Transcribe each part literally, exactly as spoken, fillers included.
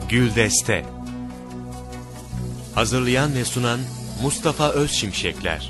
Güldeste. Hazırlayan ve sunan Mustafa Özşimşekler.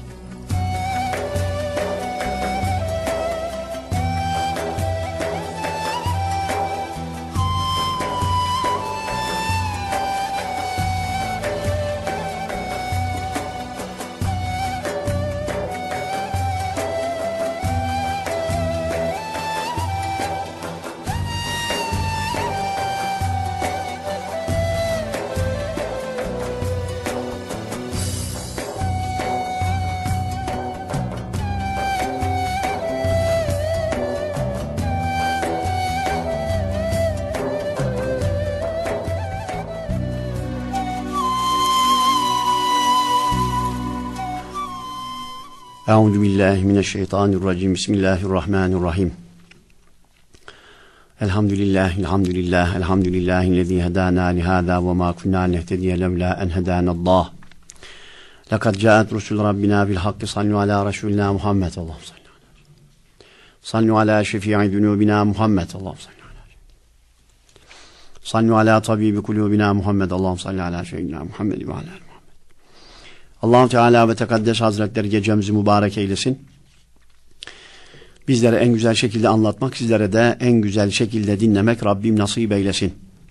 Euzu billahi mineşşeytanirracim. Bismillahirrahmanirrahim. Elhamdülillah, elhamdülillah, elhamdülillahillezî hedâna lihâzâ ve mâ kunnâ nehtediye levlâ en hedânallâh. Lekad câet rusul rabbina bil hakkı sallu alâ Resulina Muhammed. Allahümme salli alâ. Sallu alâ şefî'i zunûbina Muhammed. Allahümme salli alâ. Sallu alâ tabîbi kulûbina Muhammed. Allahümme salli alâ seyyidina Muhammed ve alâ. Allah-u Teala ve Tekaddes Hazretleri gecemizi mübarek eylesin. Bizlere en güzel şekilde anlatmak, sizlere de en güzel şekilde dinlemek Rabbim nasip eylesin.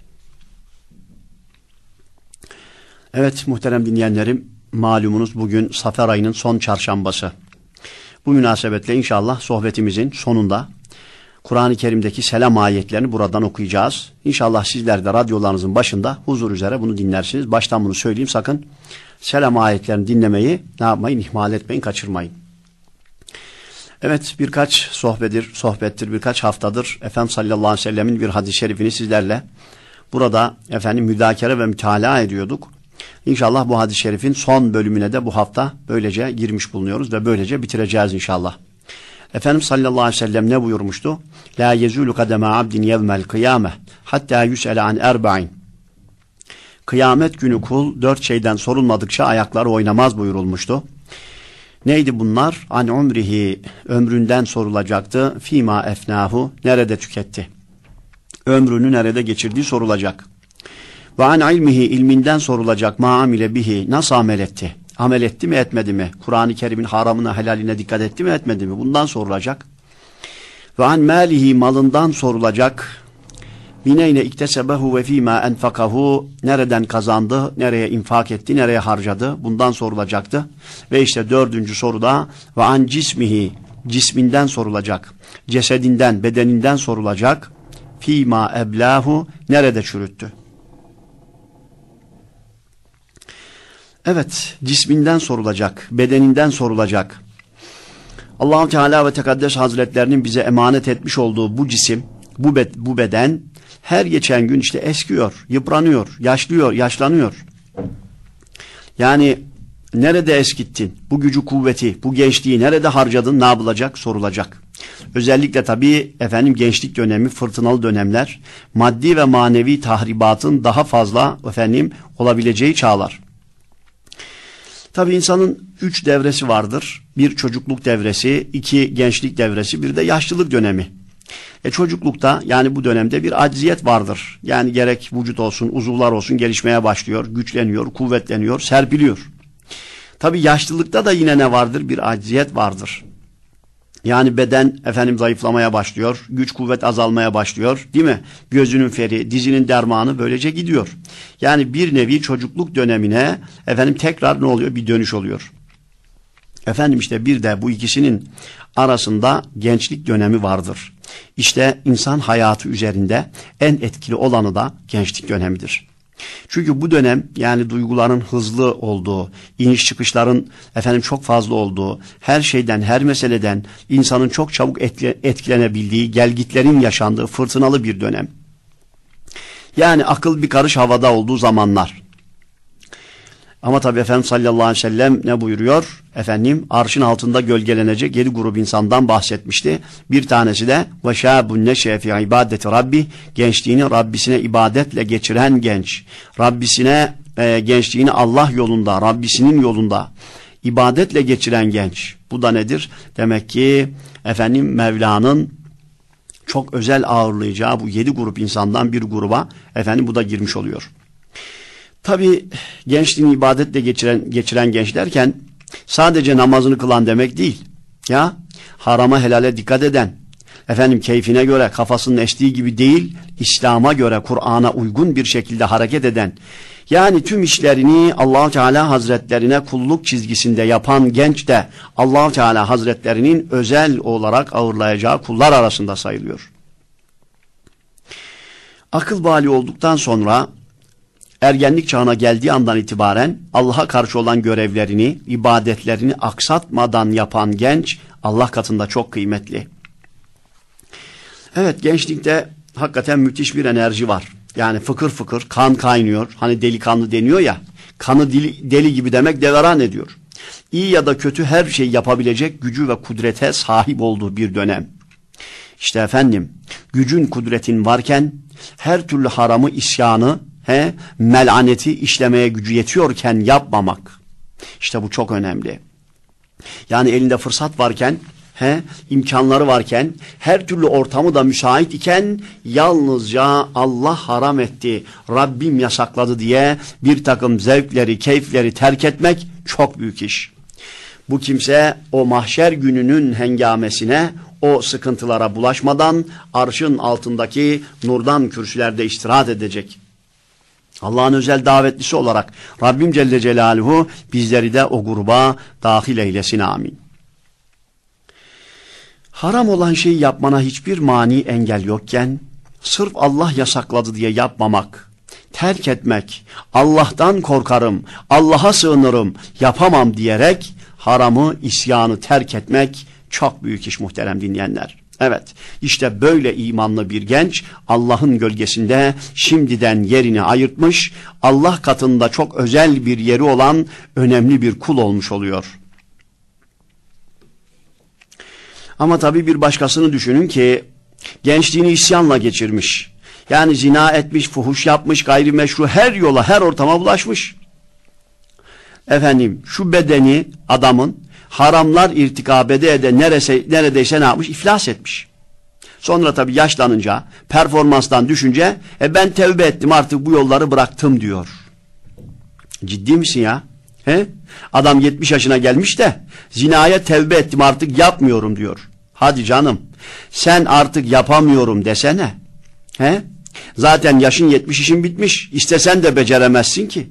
Evet muhterem dinleyenlerim, malumunuz bugün Safer ayının son çarşambası. Bu münasebetle inşallah sohbetimizin sonunda Kur'an-ı Kerim'deki selam ayetlerini buradan okuyacağız. İnşallah sizler de radyolarınızın başında huzur üzere bunu dinlersiniz. Baştan bunu söyleyeyim, sakın selam ayetlerini dinlemeyi ne yapmayın, ihmal etmeyin, kaçırmayın. Evet, birkaç sohbedir, sohbettir, birkaç haftadır Efendimiz sallallahu aleyhi ve sellemin bir hadis-i şerifini sizlerle burada efendim müzakere ve mütalaa ediyorduk. İnşallah bu hadis-i şerifin son bölümüne de bu hafta böylece girmiş bulunuyoruz ve böylece bitireceğiz inşallah. Efendimiz sallallahu aleyhi ve sellem ne buyurmuştu? La yezulu kademe abdin yevmel kıyame hatta yüs'ele an erba'in. Kıyamet günü kul dört şeyden sorulmadıkça ayakları oynamaz buyurulmuştu. Neydi bunlar? An umrihi, ömründen sorulacaktı. Fima efnahu, nerede tüketti? Ömrünü nerede geçirdiği sorulacak. Ve an ilmihi, ilminden sorulacak. Ma amile bihi, nasıl amel etti? Amel etti mi etmedi mi? Kur'an-ı Kerim'in haramına helaline dikkat etti mi etmedi mi? Bundan sorulacak. Ve an malihi, malından sorulacak. Mineyne iktesebehu ve fîmâ enfakahu, nereden kazandı, nereye infak etti, nereye harcadı, bundan sorulacaktı. Ve işte dördüncü soruda ve an cismihi, cisminden sorulacak, cesedinden, bedeninden sorulacak. Fîmâ eblahu, nerede çürüttü. Evet, cisminden sorulacak, bedeninden sorulacak. Allah-u Teala ve Tekaddes Hazretlerinin bize emanet etmiş olduğu bu cisim, bu, bed bu beden her geçen gün işte eskiyor, yıpranıyor, yaşlıyor, yaşlanıyor. Yani nerede eskittin? Bu gücü, kuvveti, bu gençliği nerede harcadın? Ne yapılacak? Sorulacak. Özellikle tabii efendim gençlik dönemi, fırtınalı dönemler, maddi ve manevi tahribatın daha fazla efendim olabileceği çağlar. Tabii insanın üç devresi vardır. Bir çocukluk devresi, iki gençlik devresi, bir de yaşlılık dönemi. E çocuklukta yani bu dönemde bir acziyet vardır. Yani gerek vücut olsun, uzuvlar olsun gelişmeye başlıyor, güçleniyor, kuvvetleniyor, serpiliyor. Tabii yaşlılıkta da yine ne vardır? Bir acziyet vardır. Yani beden efendim zayıflamaya başlıyor, güç kuvvet azalmaya başlıyor, değil mi? Gözünün feri, dizinin dermanı böylece gidiyor. Yani bir nevi çocukluk dönemine efendim tekrar ne oluyor? Bir dönüş oluyor. Efendim işte bir de bu ikisinin arasında gençlik dönemi vardır. İşte insan hayatı üzerinde en etkili olanı da gençlik dönemidir. Çünkü bu dönem yani duyguların hızlı olduğu, iniş çıkışların efendim çok fazla olduğu, her şeyden, her meseleden insanın çok çabuk etkilenebildiği, gelgitlerin yaşandığı fırtınalı bir dönem. Yani akıl bir karış havada olduğu zamanlar. Ama tabi Efendimiz sallallahu aleyhi ve sellem ne buyuruyor? Efendim arşın altında gölgelenecek yedi grup insandan bahsetmişti. Bir tanesi de وَشَابٌ نَشَيَ فِي ibadeti Rabbi, gençliğini Rabbisine ibadetle geçiren genç. Rabbisine e, gençliğini Allah yolunda, Rabbisinin yolunda ibadetle geçiren genç. Bu da nedir? Demek ki efendim Mevla'nın çok özel ağırlayacağı bu yedi grup insandan bir gruba efendim bu da girmiş oluyor. Tabi gençliğini ibadetle geçiren, geçiren genç derken sadece namazını kılan demek değil. Ya harama helale dikkat eden, efendim keyfine göre kafasının estiği gibi değil, İslam'a göre Kur'an'a uygun bir şekilde hareket eden, yani tüm işlerini Allah Teala Hazretlerine kulluk çizgisinde yapan genç de Allah Teala Hazretlerinin özel olarak ağırlayacağı kullar arasında sayılıyor. Akıl bali olduktan sonra ergenlik çağına geldiği andan itibaren Allah'a karşı olan görevlerini, ibadetlerini aksatmadan yapan genç Allah katında çok kıymetli. Evet, gençlikte hakikaten müthiş bir enerji var. Yani fıkır fıkır kan kaynıyor. Hani delikanlı deniyor ya, kanı deli, deli gibi demek deveran ediyor. İyi ya da kötü her şeyi yapabilecek gücü ve kudrete sahip olduğu bir dönem. İşte efendim, gücün kudretin varken her türlü haramı, isyanı, he, melaneti işlemeye gücü yetiyorken yapmamak. İşte bu çok önemli. Yani elinde fırsat varken, he, imkanları varken, her türlü ortamı da müsait iken yalnızca Allah haram etti, Rabbim yasakladı diye bir takım zevkleri, keyifleri terk etmek çok büyük iş. Bu kimse o mahşer gününün hengamesine, o sıkıntılara bulaşmadan arşın altındaki nurdan kürsülerde istirahat edecek. Allah'ın özel davetlisi olarak Rabbim Celle Celaluhu bizleri de o gruba dahil eylesin, amin. Haram olan şeyi yapmana hiçbir mani engel yokken, sırf Allah yasakladı diye yapmamak, terk etmek, Allah'tan korkarım, Allah'a sığınırım, yapamam diyerek haramı, isyanı terk etmek çok büyük iş muhterem dinleyenler. Evet, işte böyle imanlı bir genç Allah'ın gölgesinde şimdiden yerini ayırtmış, Allah katında çok özel bir yeri olan önemli bir kul olmuş oluyor. Ama tabii bir başkasını düşünün ki gençliğini isyanla geçirmiş. Yani zina etmiş, fuhuş yapmış, gayrimeşru her yola, her ortama bulaşmış. Efendim şu bedeni adamın haramlar irtikab ede ede nerese, neredeyse ne yapmış? İflas etmiş. Sonra tabii yaşlanınca, performanstan düşünce e ben tevbe ettim artık bu yolları bıraktım diyor. Ciddi misin ya? He? Adam yetmiş yaşına gelmiş de zinaya tevbe ettim artık yapmıyorum diyor. Hadi canım sen artık yapamıyorum desene. He? Zaten yaşın yetmiş, işin bitmiş. İstesen de beceremezsin ki.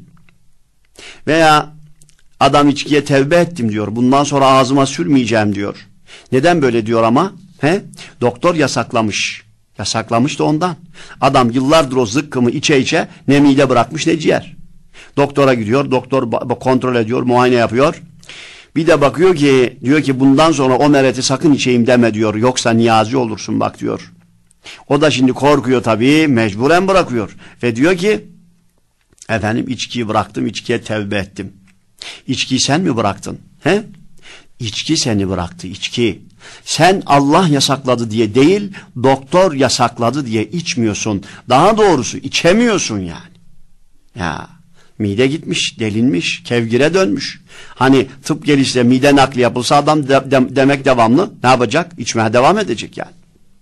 Veya adam içkiye tevbe ettim diyor. Bundan sonra ağzıma sürmeyeceğim diyor. Neden böyle diyor ama? He? Doktor yasaklamış. Yasaklamış da ondan. Adam yıllardır o zıkkımı içe içe ne mide bırakmış ne ciğer. Doktora gidiyor. Doktor kontrol ediyor. Muayene yapıyor. Bir de bakıyor ki diyor ki bundan sonra o mereti sakın içeyim deme diyor. Yoksa niyazi olursun bak diyor. O da şimdi korkuyor tabii. Mecburen bırakıyor. Ve diyor ki efendim içkiyi bıraktım. İçkiye tevbe ettim. İçkiyi sen mi bıraktın? He? İçki seni bıraktı. İçki. Sen Allah yasakladı diye değil, doktor yasakladı diye içmiyorsun. Daha doğrusu içemiyorsun yani. Ya mide gitmiş, delinmiş, kevgire dönmüş. Hani tıp gelişse mide nakli yapılsa adam de, de, demek devamlı ne yapacak? İçmeye devam edecek yani.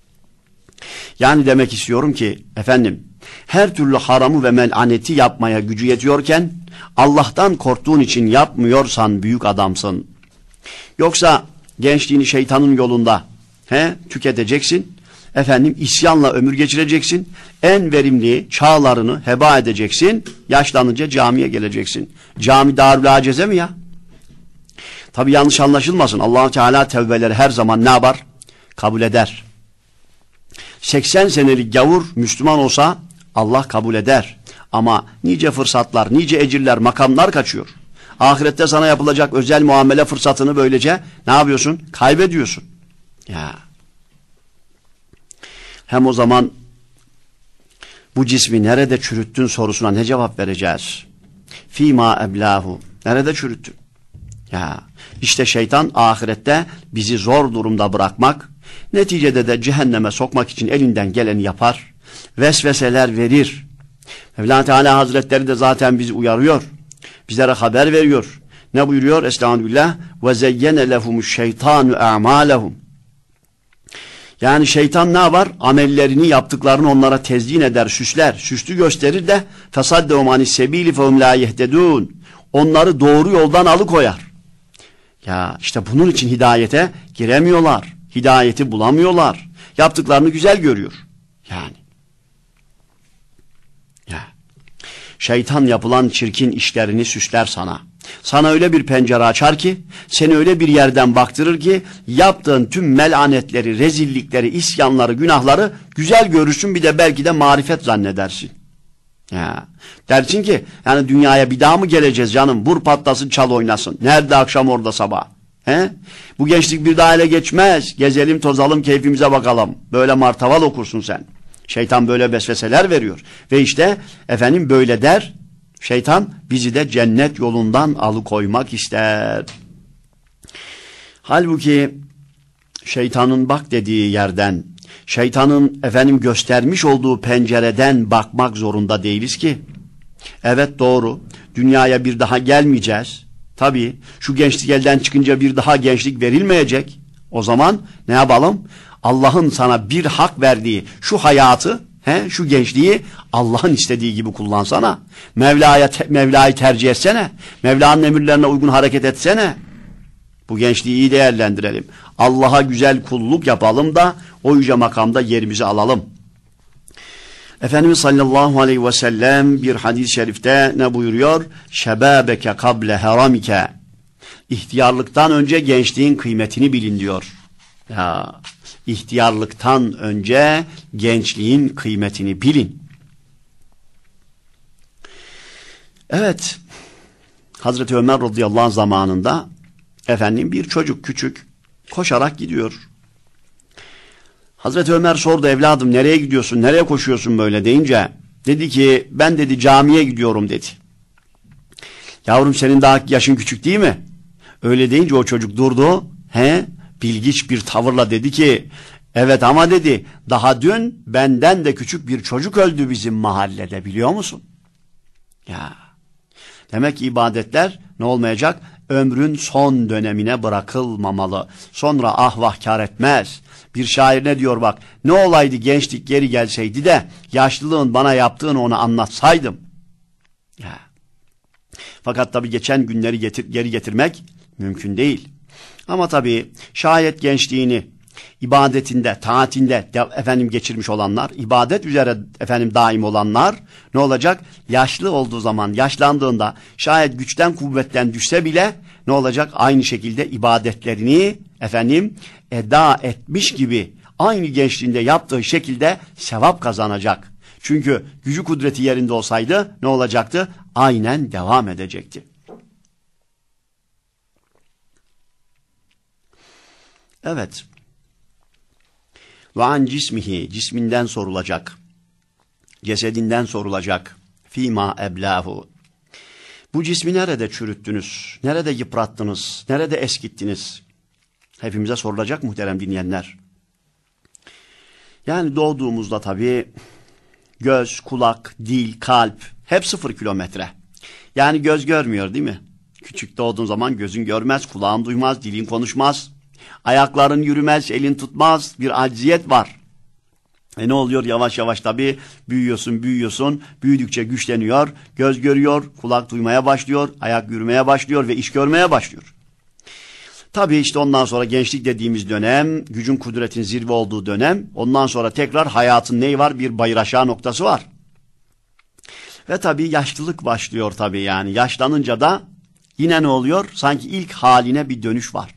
Yani demek istiyorum ki efendim her türlü haramı ve melaneti yapmaya gücü yetiyorken Allah'tan korktuğun için yapmıyorsan büyük adamsın. Yoksa gençliğini şeytanın yolunda he, tüketeceksin. Efendim isyanla ömür geçireceksin. En verimli çağlarını heba edeceksin. Yaşlanınca camiye geleceksin. Cami Darül Aceze mi ya? Tabi yanlış anlaşılmasın. Allah Teala tevbeleri her zaman ne yapar? Kabul eder. seksen senelik gavur Müslüman olsa Allah kabul eder. Ama nice fırsatlar, nice ecirler, makamlar kaçıyor. Ahirette sana yapılacak özel muamele fırsatını böylece ne yapıyorsun? Kaybediyorsun. Ya. Hem o zaman bu cismi nerede çürüttün sorusuna ne cevap vereceğiz? Fîmâ eblâhu. Nerede çürüttün? Ya. İşte şeytan ahirette bizi zor durumda bırakmak, neticede de cehenneme sokmak için elinden geleni yapar. Vesveseler verir. Mevla Teala Hazretleri de zaten bizi uyarıyor. Bizlere haber veriyor. Ne buyuruyor? Estağfirullah. Ve zeyyene lehumuş şeytanu a'malehum. Yani şeytan ne yapar? Amellerini, yaptıklarını onlara tezyin eder, süsler, süslü gösterir de fesaddehum anis sebili fehum la yehtedun. Onları doğru yoldan alıkoyar. Ya işte bunun için hidayete giremiyorlar. Hidayeti bulamıyorlar. Yaptıklarını güzel görüyor. Yani. Ya. Şeytan yapılan çirkin işlerini süsler sana. Sana öyle bir pencere açar ki, seni öyle bir yerden baktırır ki, yaptığın tüm melanetleri, rezillikleri, isyanları, günahları güzel görürsün, bir de belki de marifet zannedersin. Ya. Dersin ki, yani dünyaya bir daha mı geleceğiz canım? Vur patlasın, çal oynasın. Nerede akşam orada sabah? He? Bu gençlik bir daha ele geçmez. Gezelim, tozalım, keyfimize bakalım. Böyle martaval okursun sen. Şeytan böyle vesveseler veriyor. Ve işte efendim böyle der. Şeytan bizi de cennet yolundan alıkoymak ister. Halbuki şeytanın bak dediği yerden, şeytanın efendim göstermiş olduğu pencereden bakmak zorunda değiliz ki. Evet doğru, dünyaya bir daha gelmeyeceğiz. Tabii şu gençlik elden çıkınca bir daha gençlik verilmeyecek. O zaman ne yapalım? Allah'ın sana bir hak verdiği şu hayatı, he, şu gençliği Allah'ın istediği gibi kullansana. Mevla'ya te Mevla'yı tercih etsene. Mevla'nın emirlerine uygun hareket etsene. Bu gençliği iyi değerlendirelim. Allah'a güzel kulluk yapalım da o yüce makamda yerimizi alalım. Efendimiz sallallahu aleyhi ve sellem bir hadis-i şerifte ne buyuruyor? Şebâbeke kable heramike. İhtiyarlıktan önce gençliğin kıymetini bilin diyor. Ya, ihtiyarlıktan önce gençliğin kıymetini bilin. Evet, Hazreti Ömer radıyallahu anh zamanında efendim bir çocuk küçük koşarak gidiyor. Hazreti Ömer sordu, evladım nereye gidiyorsun, nereye koşuyorsun böyle deyince, dedi ki ben dedi camiye gidiyorum dedi. Yavrum senin daha yaşın küçük değil mi? Öyle deyince o çocuk durdu, he, bilgiç bir tavırla dedi ki, evet ama dedi daha dün benden de küçük bir çocuk öldü bizim mahallede, biliyor musun? Ya, demek ki ibadetler ne olmayacak? Ömrün son dönemine bırakılmamalı. Sonra ah vah kar etmez. Bir şair ne diyor bak, ne olaydı gençlik geri gelseydi de yaşlılığın bana yaptığını ona anlatsaydım. Ya. Fakat tabii geçen günleri getir, geri getirmek mümkün değil. Ama tabii şayet gençliğini ibadetinde, taatinde efendim geçirmiş olanlar, ibadet üzere efendim daim olanlar ne olacak? Yaşlı olduğu zaman, yaşlandığında şayet güçten kuvvetten düşse bile ne olacak? Aynı şekilde ibadetlerini efendim eda etmiş gibi aynı gençliğinde yaptığı şekilde sevap kazanacak. Çünkü gücü kudreti yerinde olsaydı ne olacaktı? Aynen devam edecekti. Evet. Ve an cismihi, cisminden sorulacak. Cesedinden sorulacak. Fîmâ eblâhu. Bu cismi nerede çürüttünüz? Nerede yıprattınız? Nerede eskittiniz? Hepimize sorulacak muhterem dinleyenler. Yani doğduğumuzda tabii göz, kulak, dil, kalp hep sıfır kilometre. Yani göz görmüyor değil mi? Küçük doğduğun zaman gözün görmez, kulağın duymaz, dilin konuşmaz. Ayakların yürümez, elin tutmaz, bir acziyet var. E ne oluyor? Yavaş yavaş tabii büyüyorsun, büyüyorsun, büyüdükçe güçleniyor, göz görüyor, kulak duymaya başlıyor, ayak yürümeye başlıyor ve iş görmeye başlıyor. Tabii işte ondan sonra gençlik dediğimiz dönem, gücün kudretin zirve olduğu dönem, ondan sonra tekrar hayatın neyi var? Bir bayır aşağı noktası var. Ve tabii yaşlılık başlıyor tabii yani. Yaşlanınca da yine ne oluyor? Sanki ilk haline bir dönüş var.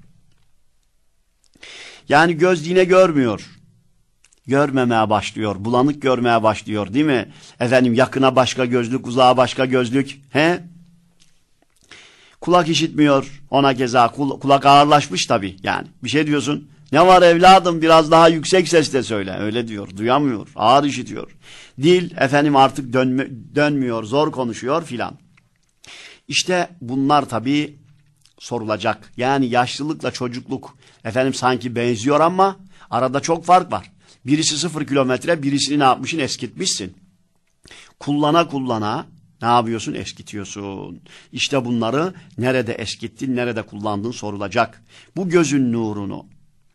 Yani göz yine görmüyor. Görmemeye başlıyor. Bulanık görmeye başlıyor değil mi? Efendim yakına başka gözlük, uzağa başka gözlük. He? Kulak işitmiyor. Ona keza kul kulak ağırlaşmış tabii yani. Bir şey diyorsun. Ne var evladım biraz daha yüksek sesle söyle. Öyle diyor. Duyamıyor. Ağır işitiyor. Dil efendim artık dönme, dönmüyor. Zor konuşuyor filan. İşte bunlar tabii sorulacak. Yani yaşlılıkla çocukluk efendim sanki benziyor ama arada çok fark var. Birisi sıfır kilometre, birisini ne yapmışsın? Eskitmişsin. Kullana kullana ne yapıyorsun? Eskitiyorsun. İşte bunları nerede eskittin, nerede kullandın sorulacak. Bu gözün nurunu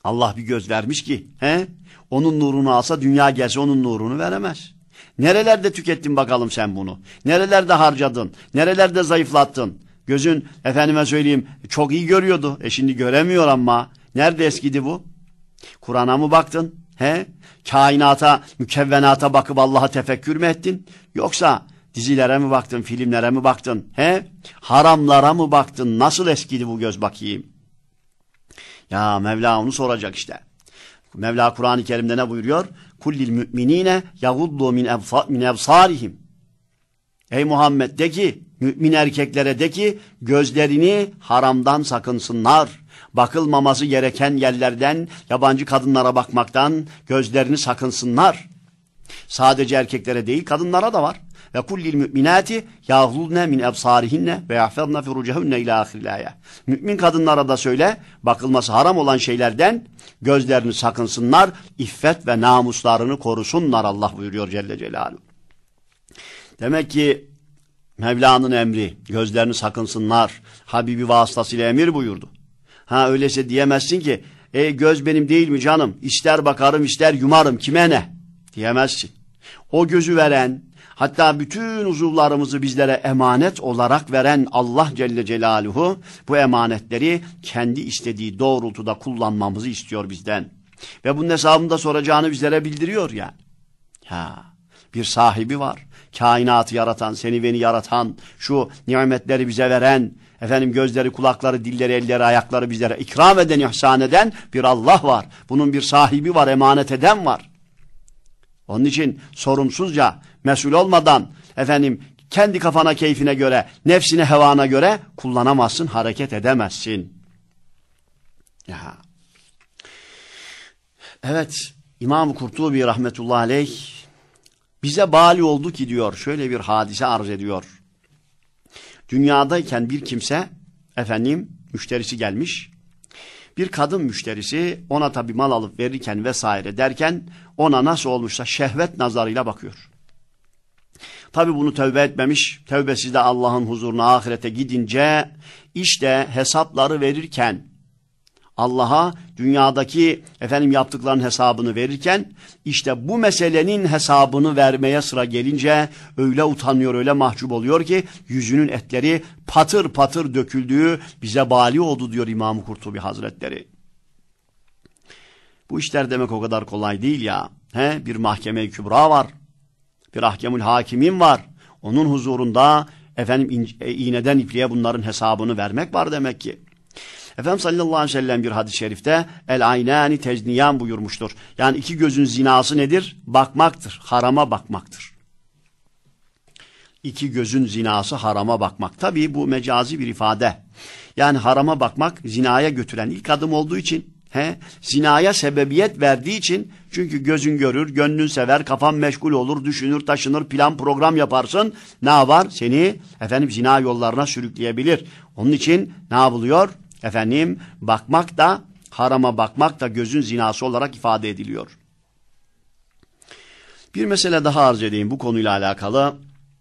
Allah bir göz vermiş ki he? Onun nurunu alsa dünya gelse onun nurunu veremez. Nerelerde tükettin bakalım sen bunu? Nerelerde harcadın? Nerelerde zayıflattın? Gözün efendime söyleyeyim çok iyi görüyordu. E şimdi göremiyor ama. Nerede eskidi bu? Kur'an'a mı baktın? He? Kainata, mükevvenata bakıp Allah'a tefekkür mü ettin? Yoksa dizilere mi baktın, filmlere mi baktın? He? Haramlara mı baktın? Nasıl eskidi bu göz bakayım? Ya Mevla onu soracak işte. Mevla Kur'an-ı Kerim'de ne buyuruyor? Kullil müminine yaguddu min ebsarihim. Ey Muhammed de ki, mümin erkeklere de ki gözlerini haramdan sakınsınlar. Bakılmaması gereken yerlerden, yabancı kadınlara bakmaktan gözlerini sakınsınlar. Sadece erkeklere değil kadınlara da var. Ve kullil müminati yağludne min ebsarihinne ve yahfazne furucehunne ila ahiril aya. Mümin kadınlara da söyle, bakılması haram olan şeylerden gözlerini sakınsınlar, iffet ve namuslarını korusunlar Allah buyuruyor Celle Celaluhu. Demek ki Mevla'nın emri, gözlerini sakınsınlar, Habibi vasıtasıyla emir buyurdu. Ha öyleyse diyemezsin ki, e göz benim değil mi canım, ister bakarım ister yumarım, kime ne? Diyemezsin. O gözü veren, hatta bütün uzuvlarımızı bizlere emanet olarak veren Allah Celle Celaluhu bu emanetleri kendi istediği doğrultuda kullanmamızı istiyor bizden. Ve bunun hesabını da soracağını bizlere bildiriyor yani. Ha, bir sahibi var. Kainatı yaratan, seni beni yaratan, şu nimetleri bize veren, efendim gözleri, kulakları, dilleri, elleri, ayakları bizlere ikram eden, ihsan eden bir Allah var. Bunun bir sahibi var, emanet eden var. Onun için sorumsuzca, mesul olmadan, efendim kendi kafana, keyfine göre, nefsine, hevana göre kullanamazsın, hareket edemezsin. Ya. Evet, İmam-ı Kurtubi rahmetullahi aleyh bize bali oldu ki diyor, şöyle bir hadise arz ediyor. Dünyadayken bir kimse, efendim müşterisi gelmiş, bir kadın müşterisi ona tabi mal alıp verirken vesaire derken ona nasıl olmuşsa şehvet nazarıyla bakıyor. Tabi bunu tövbe etmemiş, tövbesiz de Allah'ın huzuruna ahirete gidince işte hesapları verirken Allah'a dünyadaki efendim yaptıklarının hesabını verirken işte bu meselenin hesabını vermeye sıra gelince öyle utanıyor, öyle mahcup oluyor ki yüzünün etleri patır patır döküldüğü bize bali oldu diyor İmam-ı Kurtubi Hazretleri. Bu işler demek o kadar kolay değil ya. He? Bir mahkeme-i kübra var. Bir ahkemül hakimin var. Onun huzurunda efendim iğneden ipliğe bunların hesabını vermek var demek ki. Efendimiz sallallahu aleyhi ve sellem bir hadis-i şerifte el aynani tezniyan buyurmuştur. Yani iki gözün zinası nedir? Bakmaktır, harama bakmaktır. İki gözün zinası harama bakmak. Tabii bu mecazi bir ifade. Yani harama bakmak zinaya götüren ilk adım olduğu için, he, zinaya sebebiyet verdiği için, çünkü gözün görür, gönlün sever, kafan meşgul olur, düşünür, taşınır, plan program yaparsın. Ne var? Seni efendim zina yollarına sürükleyebilir. Onun için ne yapılıyor? Efendim bakmak da, harama bakmak da gözün zinası olarak ifade ediliyor. Bir mesele daha arz edeyim bu konuyla alakalı.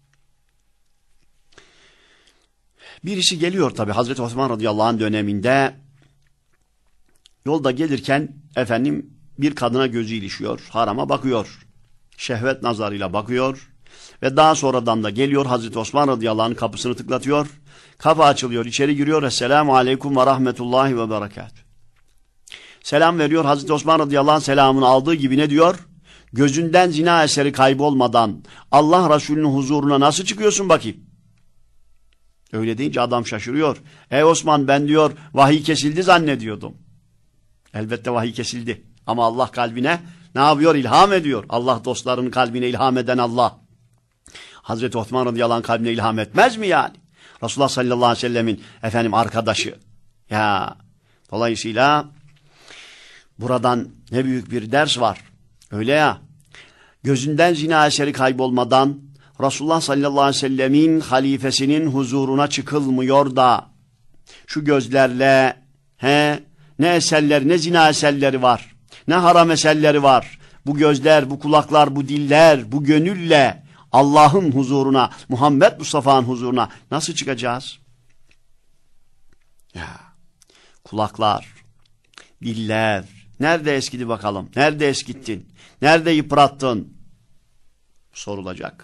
Birisi geliyor tabi Hazreti Osman radıyallahu anh döneminde, yolda gelirken efendim bir kadına gözü ilişiyor, harama bakıyor, şehvet nazarıyla bakıyor ve daha sonradan da geliyor Hazreti Osman radıyallahu anh'ın kapısını tıklatıyor, kapı açılıyor, içeri giriyor, Esselamu aleyküm ve rahmetullahi ve berekat. Selam veriyor, Hazreti Osman radıyallahu anh selamını aldığı gibi ne diyor? Gözünden zina eseri kaybolmadan Allah Resulü'nün huzuruna nasıl çıkıyorsun bakayım? Öyle deyince adam şaşırıyor. Ey Osman, ben diyor vahiy kesildi zannediyordum. Elbette vahiy kesildi. Ama Allah kalbine ne yapıyor? İlham ediyor. Allah dostlarının kalbine ilham eden Allah. Hazreti Osman radıyallahu anh kalbine ilham etmez mi yani? Resulullah sallallahu aleyhi ve sellemin efendim arkadaşı. Ya dolayısıyla buradan ne büyük bir ders var. Öyle ya. Gözünden zina eseri kaybolmadan Resulullah sallallahu aleyhi ve sellemin halifesinin huzuruna çıkılmıyor da şu gözlerle he, ne eserleri, ne zina eserleri var, ne haram eserleri var. Bu gözler, bu kulaklar, bu diller, bu gönülle Allah'ın huzuruna, Muhammed Mustafa'nın huzuruna nasıl çıkacağız? Ya, kulaklar, diller, Nerede eskidi bakalım? Nerede eskittin? Nerede yıprattın? Sorulacak.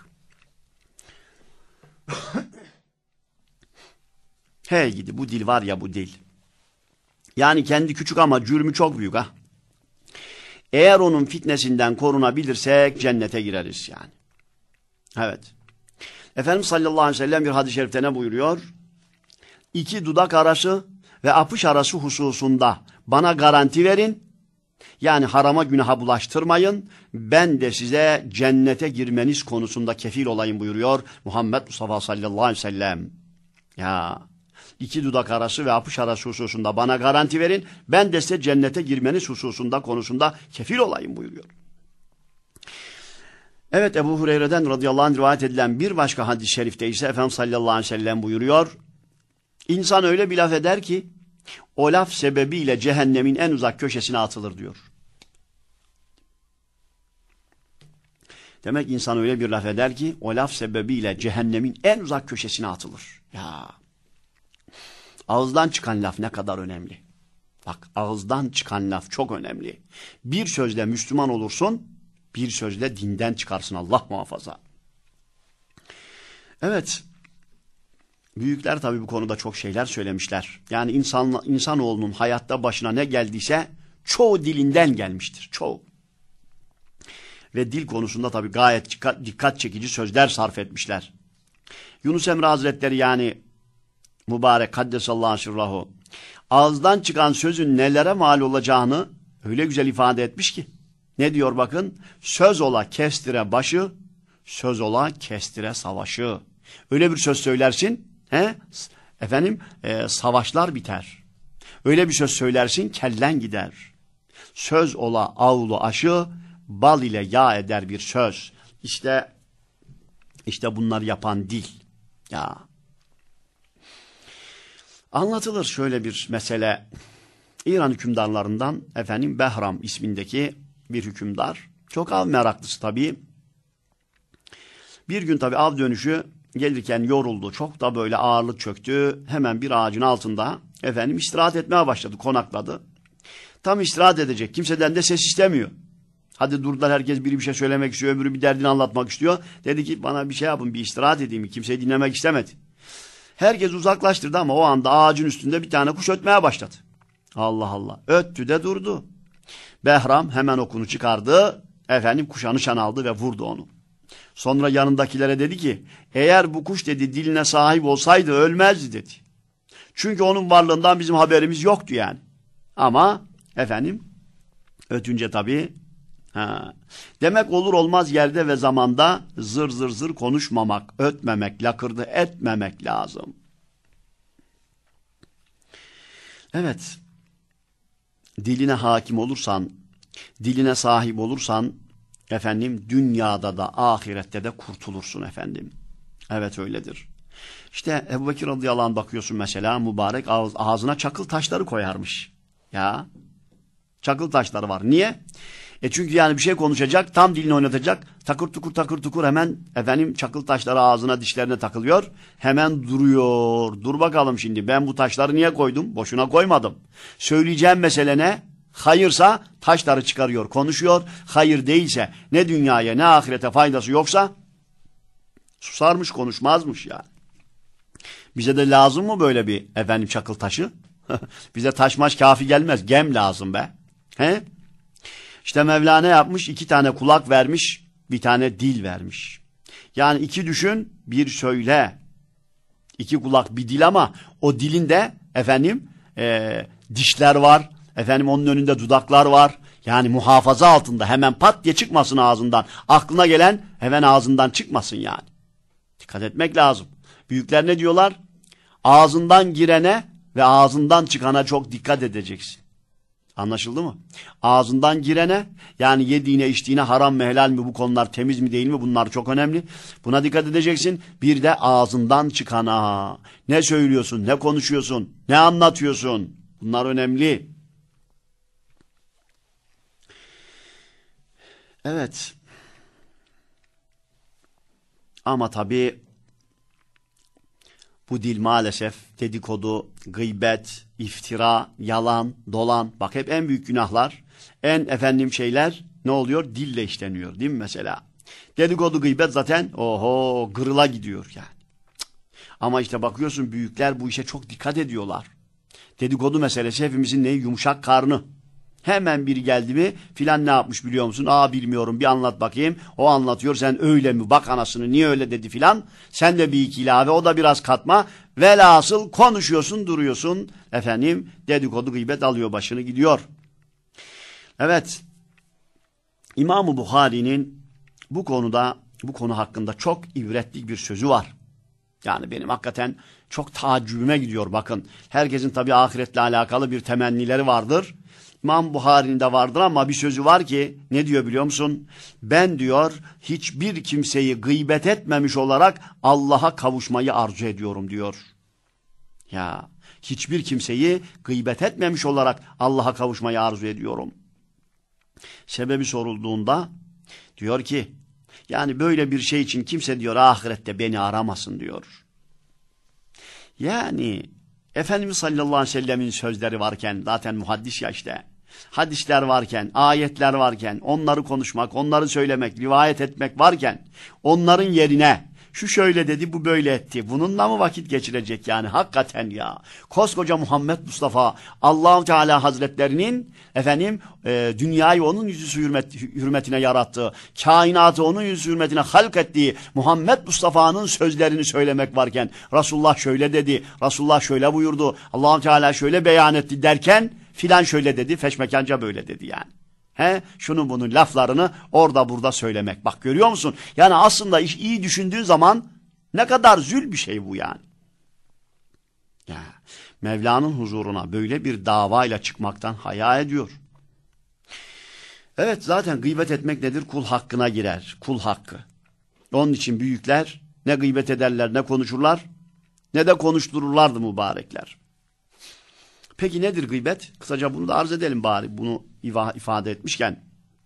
Hey gidi bu dil var ya bu dil. Yani kendi küçük ama cürmü çok büyük ha. Eğer onun fitnesinden korunabilirsek cennete gireriz yani. Evet. Efendimiz sallallahu aleyhi ve sellem bir hadis-i şerifte ne buyuruyor? İki dudak arası ve apış arası hususunda bana garanti verin. Yani harama günaha bulaştırmayın. Ben de size cennete girmeniz konusunda kefil olayım buyuruyor Muhammed Mustafa sallallahu aleyhi ve sellem. Ya iki dudak arası ve apış arası hususunda bana garanti verin. Ben de size cennete girmeniz hususunda konusunda kefil olayım buyuruyor. Evet, Ebu Hureyre'den radıyallahu anh rivayet edilen bir başka hadis-i şerifte ise Efendimiz sallallahu aleyhi ve sellem buyuruyor. İnsan öyle bir laf eder ki o laf sebebiyle cehennemin en uzak köşesine atılır diyor. Demek insan öyle bir laf eder ki o laf sebebiyle cehennemin en uzak köşesine atılır. Ya ağızdan çıkan laf ne kadar önemli. Bak ağızdan çıkan laf çok önemli. Bir sözle Müslüman olursun, bir sözle dinden çıkarsın Allah muhafaza. Evet. Büyükler tabii bu konuda çok şeyler söylemişler. Yani insan, insanoğlunun hayatta başına ne geldiyse çoğu dilinden gelmiştir. Çoğu. Ve dil konusunda tabii gayet dikkat, dikkat çekici sözler sarf etmişler. Yunus Emre Hazretleri yani mübarek kaddesallahu sirrahu ağızdan çıkan sözün nelere mal olacağını öyle güzel ifade etmiş ki. Ne diyor bakın? Söz ola kestire başı, söz ola kestire savaşı. Öyle bir söz söylersin, he? Efendim e, savaşlar biter. Öyle bir söz söylersin, kellen gider. Söz ola avlu aşı, bal ile yağ eder bir söz. İşte, işte bunlar yapan dil. Ya. Anlatılır şöyle bir mesele. İran hükümdarlarından efendim Behram ismindeki bir hükümdar. Çok av meraklısı tabii. Bir gün tabii av dönüşü gelirken yoruldu. Çok da böyle ağırlık çöktü. Hemen bir ağacın altında efendim istirahat etmeye başladı. Konakladı. Tam istirahat edecek. Kimseden de ses istemiyor. Hadi durdular, herkes biri bir şey söylemek istiyor. Öbürü bir derdini anlatmak istiyor. Dedi ki bana bir şey yapın, bir istirahat edeyim. Kimseyi dinlemek istemedi. Herkes uzaklaştırdı ama o anda ağacın üstünde bir tane kuş ötmeye başladı. Allah Allah. Öttü de durdu. Behram hemen okunu çıkardı. Efendim kuşa nişan aldı ve vurdu onu. Sonra yanındakilere dedi ki eğer bu kuş dedi diline sahip olsaydı ölmezdi dedi. Çünkü onun varlığından bizim haberimiz yoktu yani. Ama efendim ötünce tabii ha. Demek olur olmaz yerde ve zamanda zır zır zır konuşmamak, ötmemek, lakırdı etmemek lazım. Evet. Diline hakim olursan, diline sahip olursan efendim dünyada da ahirette de kurtulursun efendim. Evet öyledir. İşte Ebu Bekir radıyallahu anh bakıyorsun mesela mübarek ağız, ağzına çakıl taşları koyarmış. Ya çakıl taşları var. Niye? E çünkü yani bir şey konuşacak, tam dilini oynatacak. Takır tukur takır tukur hemen efendim çakıl taşları ağzına dişlerine takılıyor. Hemen duruyor. Dur bakalım şimdi ben bu taşları niye koydum? Boşuna koymadım. Söyleyeceğim mesele ne? Hayırsa taşları çıkarıyor, konuşuyor. Hayır değilse ne dünyaya ne ahirete faydası yoksa susarmış, konuşmazmış yani. Bize de lazım mı böyle bir efendim çakıl taşı? Bize taşmaş kafi gelmez. Gem lazım be. He? İşte Mevla ne yapmış? İki tane kulak vermiş, bir tane dil vermiş. Yani iki düşün, bir söyle. İki kulak, bir dil ama o dilinde efendim e, dişler var. Efendim onun önünde dudaklar var. Yani muhafaza altında hemen pat diye çıkmasın ağzından. Aklına gelen hemen ağzından çıkmasın yani. Dikkat etmek lazım. Büyükler ne diyorlar? Ağzından girene ve ağzından çıkana çok dikkat edeceksin. Anlaşıldı mı? Ağzından girene yani yediğine içtiğine haram mı helal mi bu konular temiz mi değil mi bunlar çok önemli. Buna dikkat edeceksin. Bir de ağzından çıkana ne söylüyorsun ne konuşuyorsun ne anlatıyorsun bunlar önemli. Evet. Ama tabii Bu dil maalesef dedikodu, gıybet, iftira, yalan, dolan. Bak hep en büyük günahlar, en efendim şeyler ne oluyor? Dille işleniyor değil mi mesela? Dedikodu, gıybet zaten oho gırıla gidiyor yani. Ama işte bakıyorsun büyükler bu işe çok dikkat ediyorlar. Dedikodu meselesi hepimizin ne? Yumuşak karnı. Hemen biri geldi mi filan ne yapmış biliyor musun? Aa bilmiyorum bir anlat bakayım. O anlatıyor sen öyle mi? Bak anasını niye öyle dedi filan. Sen de bir iki ilave o da biraz katma. Velhasıl konuşuyorsun duruyorsun. Efendim dedikodu gıybet alıyor başını gidiyor. Evet. İmam-ı Buhari'nin bu konuda bu konu hakkında çok ibretlik bir sözü var. Yani benim hakikaten çok taaccübüme gidiyor bakın. Herkesin tabii ahiretle alakalı bir temennileri vardır. İmam Buhari'nin de vardır ama bir sözü var ki ne diyor biliyor musun? Ben diyor hiçbir kimseyi gıybet etmemiş olarak Allah'a kavuşmayı arzu ediyorum diyor. Ya hiçbir kimseyi gıybet etmemiş olarak Allah'a kavuşmayı arzu ediyorum. Sebebi sorulduğunda diyor ki yani böyle bir şey için kimse diyor ahirette beni aramasın diyor. Yani Efendimiz sallallahu aleyhi ve sellemin sözleri varken zaten muhaddis ya işte. Hadisler varken, ayetler varken, onları konuşmak, onları söylemek, rivayet etmek varken onların yerine şu şöyle dedi, bu böyle etti. Bununla mı vakit geçirecek yani? Hakikaten ya. Koskoca Muhammed Mustafa Allah-u Teala Hazretlerinin efendim e, dünyayı onun yüzü hürmet, hürmetine yarattığı, kainatı onun yüzü hürmetine halk ettiği Muhammed Mustafa'nın sözlerini söylemek varken Resulullah şöyle dedi, Resulullah şöyle buyurdu, Allah-u Teala şöyle beyan etti derken filan şöyle dedi, feşmekanca böyle dedi yani. He, şunun bunun laflarını orada burada söylemek. Bak görüyor musun? Yani aslında iş iyi düşündüğün zaman ne kadar zül bir şey bu yani. Ya, Mevla'nın huzuruna böyle bir davayla çıkmaktan haya ediyor. Evet zaten gıybet etmek nedir? Kul hakkına girer. Kul hakkı. Onun için büyükler ne gıybet ederler ne konuşurlar ne de konuştururlardı mübarekler. Peki nedir gıybet? Kısaca bunu da arz edelim bari bunu ifade etmişken.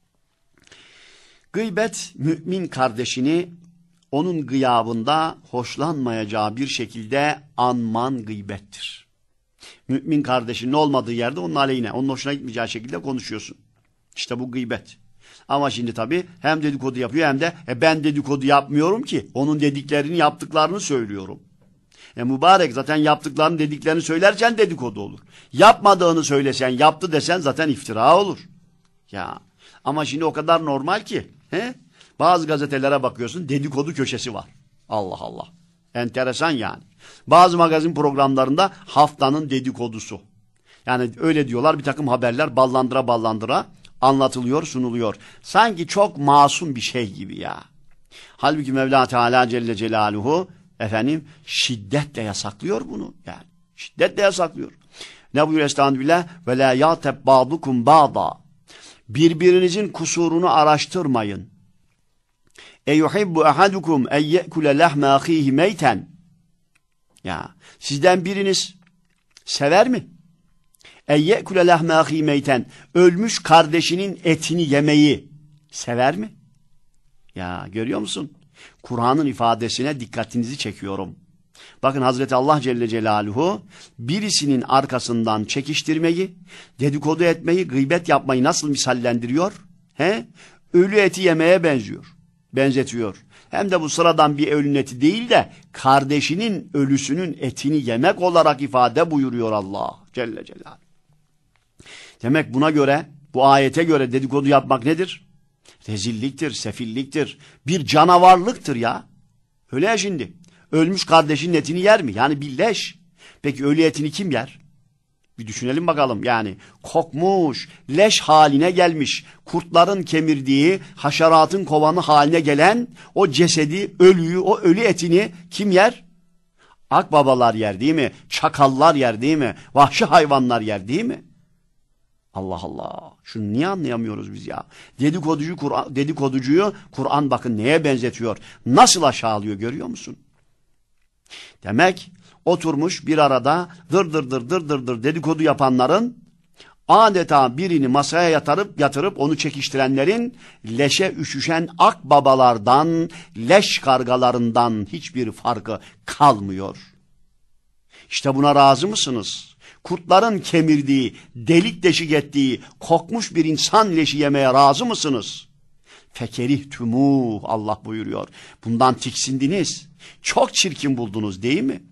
Gıybet mümin kardeşini onun gıyabında hoşlanmayacağı bir şekilde anman gıybettir. Mümin kardeşinin olmadığı yerde onun aleyhine, onun hoşuna gitmeyeceği şekilde konuşuyorsun. İşte bu gıybet. Ama şimdi tabii hem dedikodu yapıyor hem de e ben dedikodu yapmıyorum ki. Onun dediklerini yaptıklarını söylüyorum. E mübarek zaten yaptıklarını dediklerini söylerken dedikodu olur. Yapmadığını söylesen yaptı desen zaten iftira olur. Ya ama şimdi o kadar normal ki. He? Bazı gazetelere bakıyorsun dedikodu köşesi var. Allah Allah. Enteresan yani. Bazı magazin programlarında haftanın dedikodusu. Yani öyle diyorlar bir takım haberler ballandıra ballandıra anlatılıyor sunuluyor. Sanki çok masum bir şey gibi ya. Halbuki Mevla Teala Celle Celaluhu efendim şiddetle yasaklıyor bunu yani. Şiddetle yasaklıyor. Ne buyuruyor estağfirullah? Ve la yateb ba'dukum ba'da. Birbirinizin kusurunu araştırmayın. E yuhibbu ahadukum en ye'kule lahme ahihi meyten. Ya sizden biriniz sever mi? En ye'kule lahme ahihi meyten. Ölmüş kardeşinin etini yemeyi sever mi? Ya görüyor musun? Kur'an'ın ifadesine dikkatinizi çekiyorum. Bakın Hazreti Allah Celle Celaluhu birisinin arkasından çekiştirmeyi, dedikodu etmeyi, gıybet yapmayı nasıl misallendiriyor? He? Ölü eti yemeye benziyor. Benzetiyor. Hem de bu sıradan bir ölünün eti değil de kardeşinin ölüsünün etini yemek olarak ifade buyuruyor Allah Celle Celaluhu. Demek buna göre, bu ayete göre dedikodu yapmak nedir? Rezilliktir, sefilliktir, bir canavarlıktır ya. Öyle ya şimdi. Ölmüş kardeşinin etini yer mi? Yani bir leş. Peki ölü etini kim yer? Bir düşünelim bakalım. Yani kokmuş, leş haline gelmiş, kurtların kemirdiği, haşeratın kovanı haline gelen o cesedi, ölüyü, o ölü etini kim yer? Akbabalar yer değil mi? Çakallar yer değil mi? Vahşi hayvanlar yer değil mi? Allah Allah. Şunu niye anlayamıyoruz biz ya? Dedikoducu Kur'an, dedikoducuyu Kur'an bakın neye benzetiyor? Nasıl aşağılıyor görüyor musun? Demek oturmuş bir arada dır dır dır dır dır dır dedikodu yapanların adeta birini masaya yatırıp yatırıp onu çekiştirenlerin leşe üşüşen akbabalardan, leş kargalarından hiçbir farkı kalmıyor. İşte buna razı mısınız? Kurtların kemirdiği, delik deşik ettiği, kokmuş bir insan leşi yemeye razı mısınız? Fekerihtumuh, Allah buyuruyor. Bundan tiksindiniz. Çok çirkin buldunuz değil mi?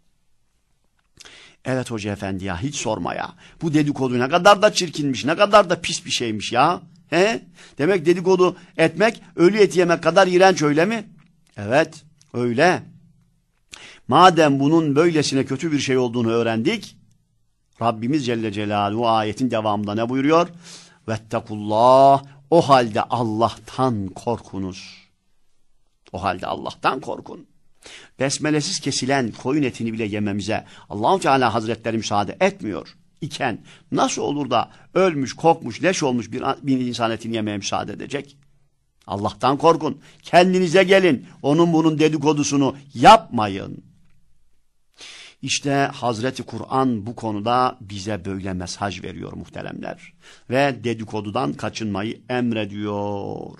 Evet hoca efendi ya, hiç sorma ya. Bu dedikodu ne kadar da çirkinmiş, ne kadar da pis bir şeymiş ya. He? Demek dedikodu etmek, ölü et yemek kadar iğrenç, öyle mi? Evet, öyle. Madem bunun böylesine kötü bir şey olduğunu öğrendik, Rabbimiz Celle Celaluhu ayetin devamında ne buyuruyor? Vettekullah, o halde Allah'tan korkunuz. O halde Allah'tan korkun. Besmelesiz kesilen koyun etini bile yememize Allah-u Teala Hazretleri müsaade etmiyor iken nasıl olur da ölmüş, kokmuş, leş olmuş bir, bir insan etini yemeye müsaade edecek? Allah'tan korkun. Kendinize gelin. Onun bunun dedikodusunu yapmayın. İşte Hazreti Kur'an bu konuda bize böyle mesaj veriyor muhteremler. Ve dedikodudan kaçınmayı emrediyor.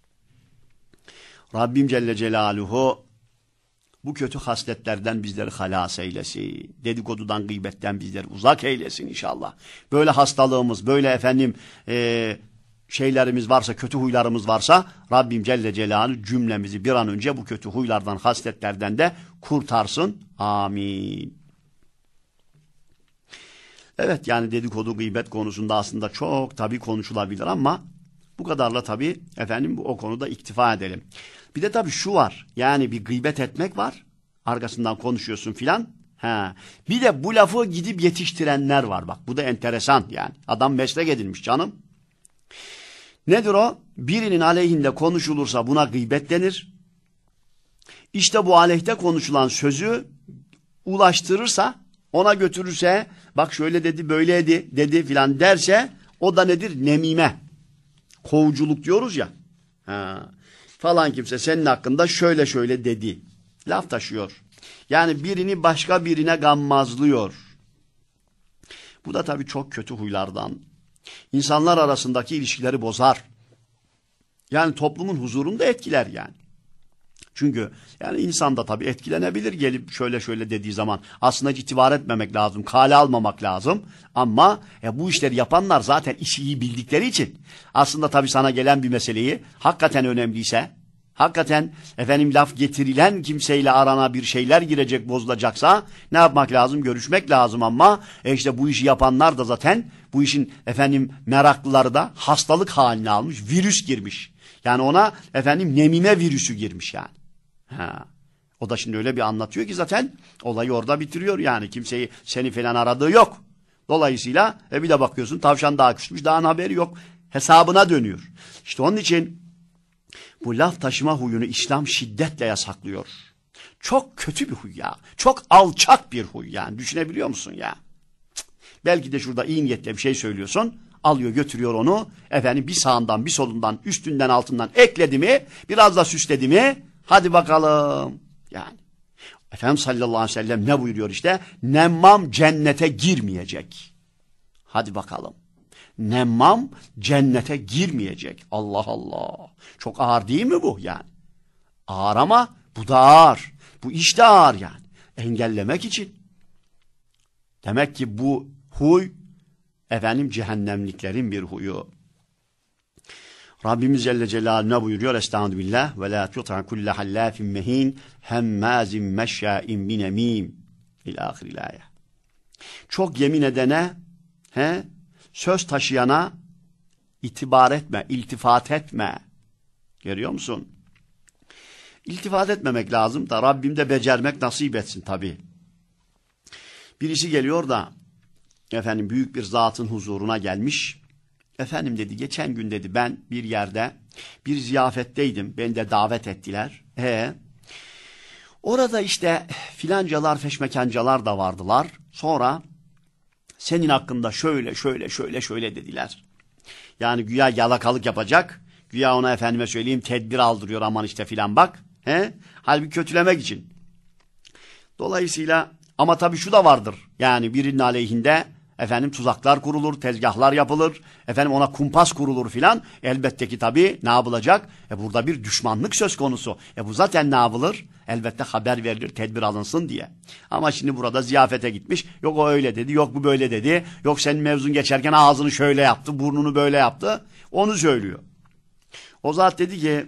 Rabbim Celle Celaluhu bu kötü hasletlerden bizleri halas eylesin. Dedikodudan, gıybetten bizleri uzak eylesin inşallah. Böyle hastalığımız, böyle efendim e, şeylerimiz varsa, kötü huylarımız varsa Rabbim Celle Celaluhu cümlemizi bir an önce bu kötü huylardan, hasletlerden de kurtarsın. Amin. Evet, yani dedikodu, gıybet konusunda aslında çok tabii konuşulabilir ama bu kadarla tabii efendim o konuda iktifa edelim. Bir de tabii şu var, yani bir gıybet etmek var, arkasından konuşuyorsun filan. Ha. Bir de bu lafı gidip yetiştirenler var bak, bu da enteresan yani. Adam meslek edinmiş canım. Nedir o? Birinin aleyhinde konuşulursa buna gıybet denir. İşte bu aleyhte konuşulan sözü ulaştırırsa, ona götürürse, bak şöyle dedi, böyle dedi, dedi filan derse, o da nedir? Nemime. Kovuculuk diyoruz ya. Ha. Falan kimse senin hakkında şöyle şöyle dedi. Laf taşıyor. Yani birini başka birine gammazlıyor. Bu da tabii çok kötü huylardan. İnsanlar arasındaki ilişkileri bozar. Yani toplumun huzurunu da etkiler yani. Çünkü yani insan da tabii etkilenebilir gelip şöyle şöyle dediği zaman. Aslında hiç itibar etmemek lazım, kale almamak lazım. Ama e, bu işleri yapanlar zaten işi iyi bildikleri için aslında tabii sana gelen bir meseleyi hakikaten önemliyse, hakikaten efendim laf getirilen kimseyle arana bir şeyler girecek, bozulacaksa ne yapmak lazım? Görüşmek lazım ama e işte bu işi yapanlar da zaten bu işin efendim meraklıları da hastalık haline almış, virüs girmiş. Yani ona efendim nemime virüsü girmiş yani. Ha. O da şimdi öyle bir anlatıyor ki zaten olayı orada bitiriyor yani. Kimseyi seni falan aradığı yok. Dolayısıyla e bir de bakıyorsun tavşan daha küsmüş, daha haberi yok. Hesabına dönüyor. İşte onun için bu laf taşıma huyunu İslam şiddetle yasaklıyor. Çok kötü bir huy ya. Çok alçak bir huy yani. Düşünebiliyor musun ya? Cık. Belki de şurada iyi niyetle bir şey söylüyorsun. Alıyor götürüyor onu. Efendim bir sağından bir solundan üstünden altından ekledi mi? Biraz da süsledi mi? Hadi bakalım. Yani. Efendimiz sallallahu aleyhi ve sellem ne buyuruyor işte? Nemmam cennete girmeyecek. Hadi bakalım. Nemmam cennete girmeyecek. Allah Allah. Çok ağır değil mi bu yani? Ağır ama bu da ağır. Bu iş de ağır yani. Engellemek için. Demek ki bu huy efendim cehennemliklerin bir huyu. Rabbimiz Celle Celaluhu ne buyuruyor? Estağfirullah ve la tut'a kulle hallafin mehin hemmazin meşşa'in binemim ila ahiril ayet. Çok yemin edene, he, söz taşıyana itibar etme, iltifat etme. Görüyor musun? İltifat etmemek lazım da Rabbim de becermek nasip etsin tabii. Birisi geliyor da efendim büyük bir zatın huzuruna gelmiş. Efendim dedi, geçen gün dedi ben bir yerde bir ziyafetteydim. Beni de davet ettiler. He. Orada işte filancalar, feşmekancalar da vardılar. Sonra senin hakkında şöyle şöyle şöyle şöyle dediler. Yani güya yalakalık yapacak. Güya ona efendime söyleyeyim tedbir aldırıyor, aman işte filan bak. He. Halbuki kötülemek için. Dolayısıyla ama tabii şu da vardır. Yani birinin aleyhinde Efendim tuzaklar kurulur, tezgahlar yapılır. Efendim ona kumpas kurulur filan. Elbette ki tabii ne yapılacak? E burada bir düşmanlık söz konusu. E bu zaten ne yapılır? Elbette haber verilir, tedbir alınsın diye. Ama şimdi burada ziyafete gitmiş. Yok o öyle dedi, yok bu böyle dedi. Yok senin mevzun geçerken ağzını şöyle yaptı, burnunu böyle yaptı. Onu söylüyor. O zat dedi ki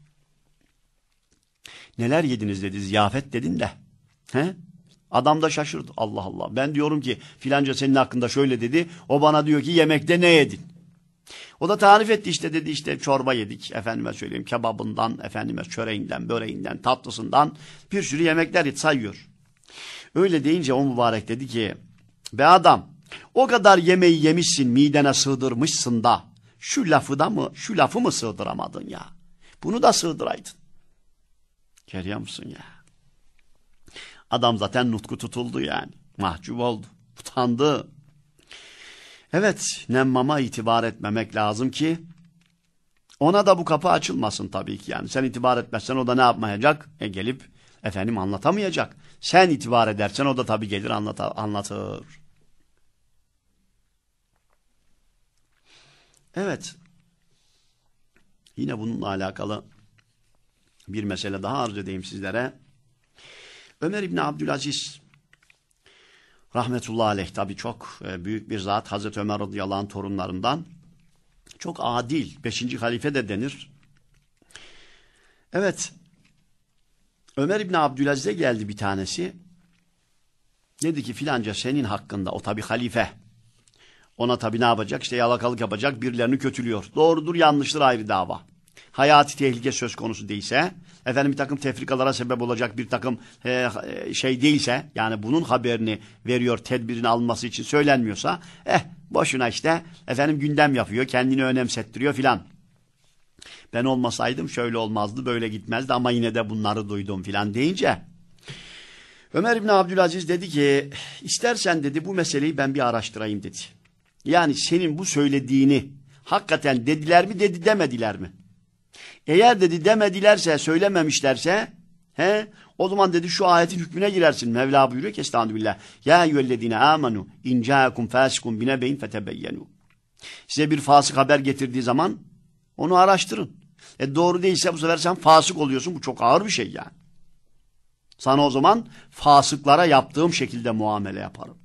neler yediniz dedi, ziyafet dedin de. He? Adam da şaşırdı. Allah Allah. Ben diyorum ki filanca senin hakkında şöyle dedi. O bana diyor ki yemekte ne yedin? O da tarif etti işte dedi işte çorba yedik. Efendime söyleyeyim kebabından, efendime çöreğinden, böreğinden, tatlısından bir sürü yemekler sayıyor. Öyle deyince o mübarek dedi ki be adam o kadar yemeği yemişsin midene sığdırmışsın da şu lafı da mı şu lafı mı sığdıramadın ya? Bunu da sığdıraydın. Görüyor musun ya? Adam zaten nutku tutuldu yani. Mahcup oldu. Utandı. Evet, nemmama itibar etmemek lazım ki ona da bu kapı açılmasın tabii ki yani. Sen itibar etmezsen o da ne yapmayacak? E gelip efendim anlatamayacak. Sen itibar edersen o da tabii gelir anlata, anlatır. Evet. Yine bununla alakalı bir mesele daha arz edeyim sizlere. Ömer İbni Abdülaziz rahmetullahi aleyh tabii çok büyük bir zat. Hazreti Ömer radıyallahu anh torunlarından. Çok adil. Beşinci halife de denir. Evet. Ömer İbni Abdülaziz'e geldi bir tanesi. Dedi ki filanca senin hakkında o tabii halife. Ona tabii ne yapacak? İşte yalakalık yapacak, birilerini kötülüyor. Doğrudur yanlıştır ayrı dava. Hayati tehlike söz konusu değilse, efendim bir takım tefrikalara sebep olacak bir takım e, şey değilse, yani bunun haberini veriyor, tedbirini alınması için söylenmiyorsa, eh boşuna işte efendim gündem yapıyor, kendini önemsettiriyor filan. Ben olmasaydım şöyle olmazdı, böyle gitmezdi ama yine de bunları duydum filan deyince, Ömer İbni Abdülaziz dedi ki, istersen dedi bu meseleyi ben bir araştırayım dedi. Yani senin bu söylediğini hakikaten dediler mi dedi demediler mi? Eğer dedi demedilerse, söylememişlerse, he, o zaman dedi şu ayetin hükmüne girersin. Mevla buyuruyor ki estağfirullah. Ya eyyühellezine amenu in ca'akum fasikum binebeyin fetebeyyenu. Size bir fasık haber getirdiği zaman onu araştırın. E doğru değilse bu sefer sen fasık oluyorsun. Bu çok ağır bir şey yani. Sana o zaman fasıklara yaptığım şekilde muamele yaparım.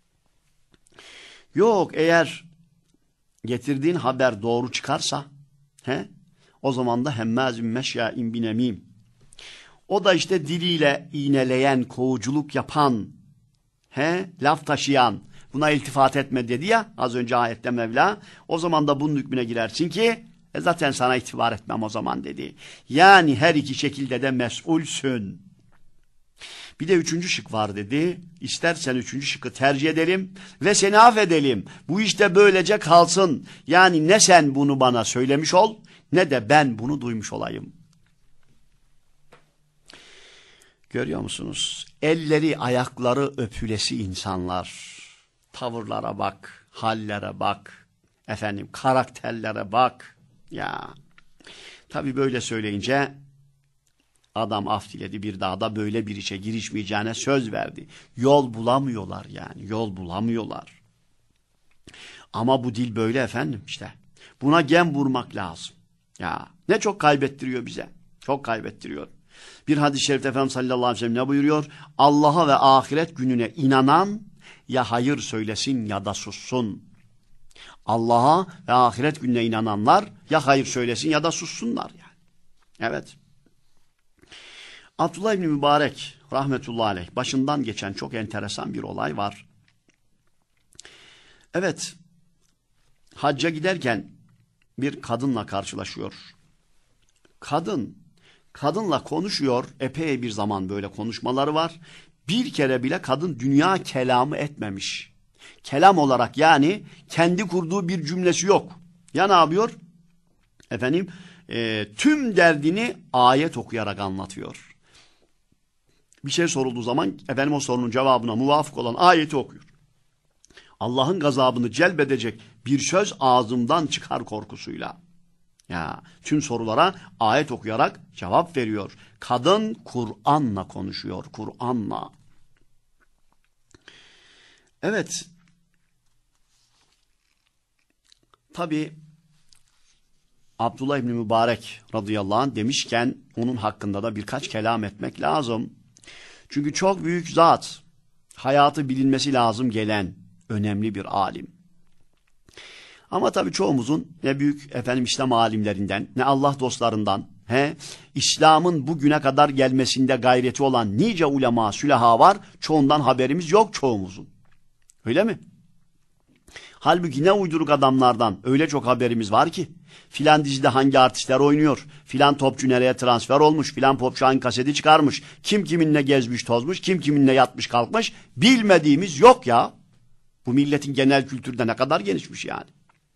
Yok eğer getirdiğin haber doğru çıkarsa, he, o zaman da hemmâzim meşyâin binemîm. O da işte diliyle iğneleyen, kovuculuk yapan, he, laf taşıyan, buna iltifat etme dedi ya az önce ayette Mevla. O zaman da bunun hükmüne girersin ki e zaten sana itibar etmem o zaman dedi. Yani her iki şekilde de mesulsün. Bir de üçüncü şık var dedi. İstersen üçüncü şıkkı tercih edelim ve seni affedelim. Bu işte böylece kalsın. Yani ne sen bunu bana söylemiş ol, ne de ben bunu duymuş olayım. Görüyor musunuz? Elleri, ayakları öpülesi insanlar. Tavırlara bak, hallere bak, efendim karakterlere bak. Ya, tabii böyle söyleyince adam af diledi, bir daha da böyle bir işe girişmeyeceğine söz verdi. Yol bulamıyorlar yani, yol bulamıyorlar. Ama bu dil böyle efendim işte. Buna gem vurmak lazım. Ya ne çok kaybettiriyor bize. Çok kaybettiriyor. Bir hadis-i şerifte Efendimiz sallallahu aleyhi ve sellem ne buyuruyor? Allah'a ve ahiret gününe inanan ya hayır söylesin ya da sussun. Allah'a ve ahiret gününe inananlar ya hayır söylesin ya da sussunlar yani. Evet. Abdullah İbni Mübarek rahmetullahi aleyh başından geçen çok enteresan bir olay var. Evet. Hacca giderken bir kadınla karşılaşıyor. Kadın, kadınla konuşuyor. Epey bir zaman böyle konuşmaları var. Bir kere bile kadın dünya kelamı etmemiş. Kelam olarak yani kendi kurduğu bir cümlesi yok. Ya ne yapıyor? Efendim e, tüm derdini ayet okuyarak anlatıyor. Bir şey sorulduğu zaman efendim o sorunun cevabına muvafık olan ayeti okuyor. Allah'ın gazabını celbedecek bir söz ağzımdan çıkar korkusuyla. Ya tüm sorulara ayet okuyarak cevap veriyor. Kadın Kur'an'la konuşuyor, Kur'an'la. Evet. Tabi Abdullah İbni Mübarek radıyallahu anh demişken onun hakkında da birkaç kelam etmek lazım. Çünkü çok büyük zat, hayatı bilinmesi lazım gelen önemli bir alim. Ama tabii çoğumuzun ne büyük efendim İslam alimlerinden, ne Allah dostlarından, he, İslam'ın bugüne kadar gelmesinde gayreti olan nice ulema, sülaha var, çoğundan haberimiz yok çoğumuzun. Öyle mi? Halbuki ne uyduruk adamlardan öyle çok haberimiz var ki, filan dizide hangi artistler oynuyor, filan topçu nereye transfer olmuş, filan popçu hangi kaseti çıkarmış, kim kiminle gezmiş tozmuş, kim kiminle yatmış kalkmış, bilmediğimiz yok ya. Bu milletin genel kültürde ne kadar genişmiş yani.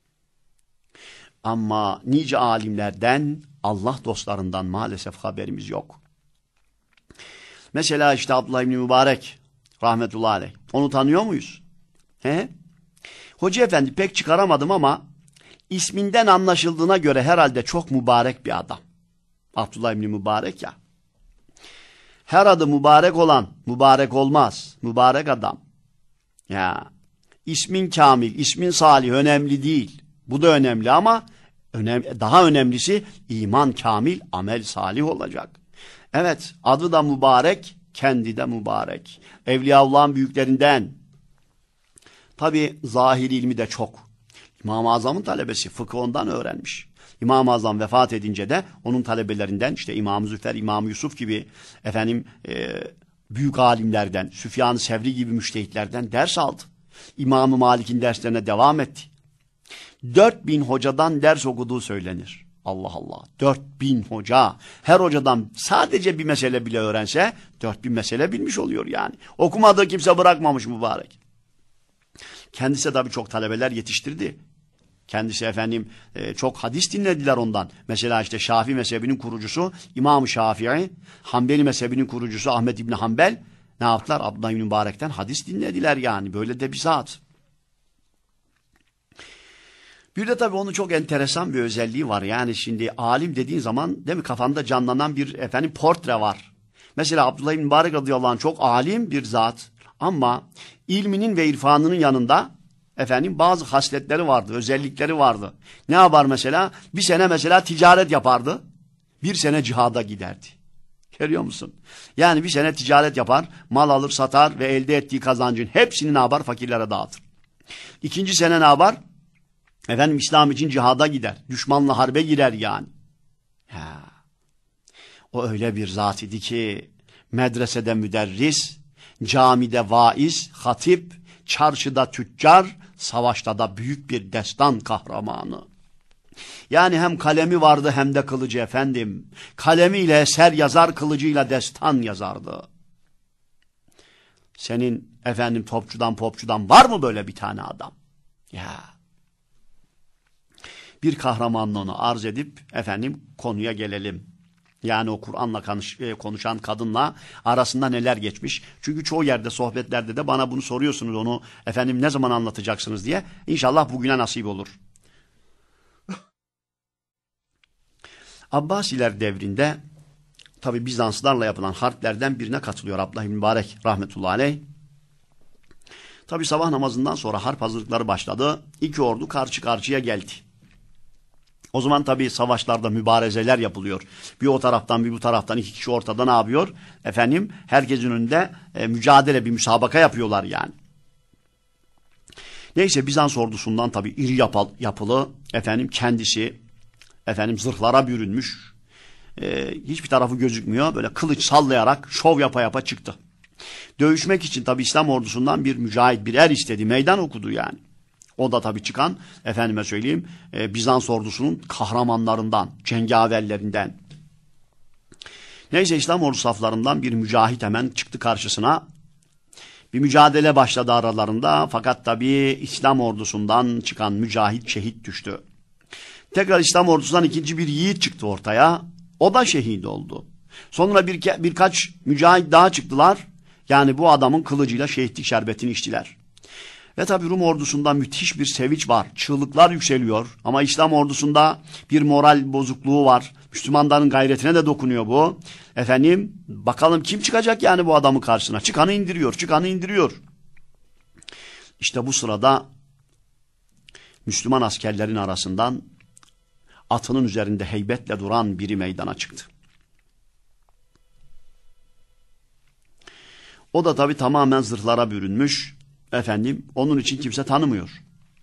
Ama nice alimlerden, Allah dostlarından maalesef haberimiz yok. Mesela işte Abdullah İbni Mübarek rahmetullahi aleyh. Onu tanıyor muyuz? He? Hoca efendi pek çıkaramadım ama isminden anlaşıldığına göre herhalde çok mübarek bir adam. Abdullah İbni Mübarek ya. Her adı mübarek olan mübarek olmaz. Mübarek adam. Ya ismin kamil, ismin salih önemli değil. Bu da önemli ama önemli, daha önemlisi iman kamil, amel salih olacak. Evet, adı da mübarek, kendi de mübarek. Evliyaullah'ın büyüklerinden. Tabi zahiri ilmi de çok. İmam-ı Azam'ın talebesi, fıkıh ondan öğrenmiş. İmam-ı Azam vefat edince de onun talebelerinden işte İmam-ı Züfer, İmam-ı Yusuf gibi efendim e, büyük alimlerden, Süfyan-ı Sevri gibi müştehitlerden ders aldı. İmam-ı Malik'in derslerine devam etti. Dört bin hocadan ders okuduğu söylenir. Allah Allah. Dört bin hoca. Her hocadan sadece bir mesele bile öğrense dört bin mesele bilmiş oluyor yani. Okumadığı kimse bırakmamış mübarek. Kendisi tabii çok talebeler yetiştirdi. Kendisi efendim e, çok hadis dinlediler ondan. Mesela işte Şafii mezhebinin kurucusu İmam-ı Şafii, Hanbeli mezhebinin kurucusu Ahmet İbni Hanbel ne yaptılar? Abdullah İbni Mübarek'ten hadis dinlediler yani. Böyle de bir zat. Bir de tabii onun çok enteresan bir özelliği var. Yani şimdi alim dediğin zaman değil mi kafanda canlanan bir efendim portre var. Mesela Abdullah İbni Mübarek radıyallahu anh çok alim bir zat. Ama ilminin ve irfanının yanında efendim bazı hasletleri vardı, özellikleri vardı. Ne yapar mesela? Bir sene mesela ticaret yapardı. Bir sene cihada giderdi. Görüyor musun? Yani bir sene ticaret yapar, mal alır, satar ve elde ettiği kazancın hepsini ne yapar? Fakirlere dağıtır. İkinci sene ne yapar? Efendim İslam için cihada gider. Düşmanla harbe girer yani. Ya. O öyle bir zat idi ki medresede müderris, camide vaiz, hatip, çarşıda tüccar, savaşta da büyük bir destan kahramanı. Yani hem kalemi vardı hem de kılıcı efendim. Kalemiyle eser yazar, kılıcıyla destan yazardı. Senin efendim topçudan popçudan var mı böyle bir tane adam? Ya. Bir kahramanlığını arz edip efendim konuya gelelim. Yani o Kur'an'la konuşan kadınla arasında neler geçmiş. Çünkü çoğu yerde sohbetlerde de bana bunu soruyorsunuz, onu efendim ne zaman anlatacaksınız diye. İnşallah bugüne nasip olur. Abbasiler devrinde tabi Bizanslarla yapılan harplerden birine katılıyor Abdullah İbni Mübarek rahmetullahi aleyh. Tabi sabah namazından sonra harp hazırlıkları başladı. İki ordu karşı karşıya geldi. O zaman tabii savaşlarda mübarezeler yapılıyor. Bir o taraftan bir bu taraftan iki kişi ortada ne yapıyor? Efendim herkesin önünde e, mücadele, bir müsabaka yapıyorlar yani. Neyse Bizans ordusundan tabii iri yapal, yapılı efendim kendisi efendim zırhlara bürünmüş. E, hiçbir tarafı gözükmüyor. Böyle kılıç sallayarak şov yapa yapa çıktı. Dövüşmek için tabii İslam ordusundan bir mücahit, bir er istedi. Meydan okudu yani. O da tabii çıkan, efendime söyleyeyim, e, Bizans ordusunun kahramanlarından, cengaverlerinden. Neyse İslam ordu saflarından bir mücahit hemen çıktı karşısına. Bir mücadele başladı aralarında, fakat tabii İslam ordusundan çıkan mücahit şehit düştü. Tekrar İslam ordusundan ikinci bir yiğit çıktı ortaya, o da şehit oldu. Sonra bir, birkaç mücahit daha çıktılar, yani bu adamın kılıcıyla şehitlik şerbetini içtiler. Ve tabi Rum ordusunda müthiş bir sevinç var. Çığlıklar yükseliyor. Ama İslam ordusunda bir moral bozukluğu var. Müslümanların gayretine de dokunuyor bu. Efendim bakalım kim çıkacak yani bu adamın karşısına. Çıkanı indiriyor, çıkanı indiriyor. İşte bu sırada Müslüman askerlerin arasından atının üzerinde heybetle duran biri meydana çıktı. O da tabii tamamen zırhlara bürünmüş. Efendim, onun için kimse tanımıyor.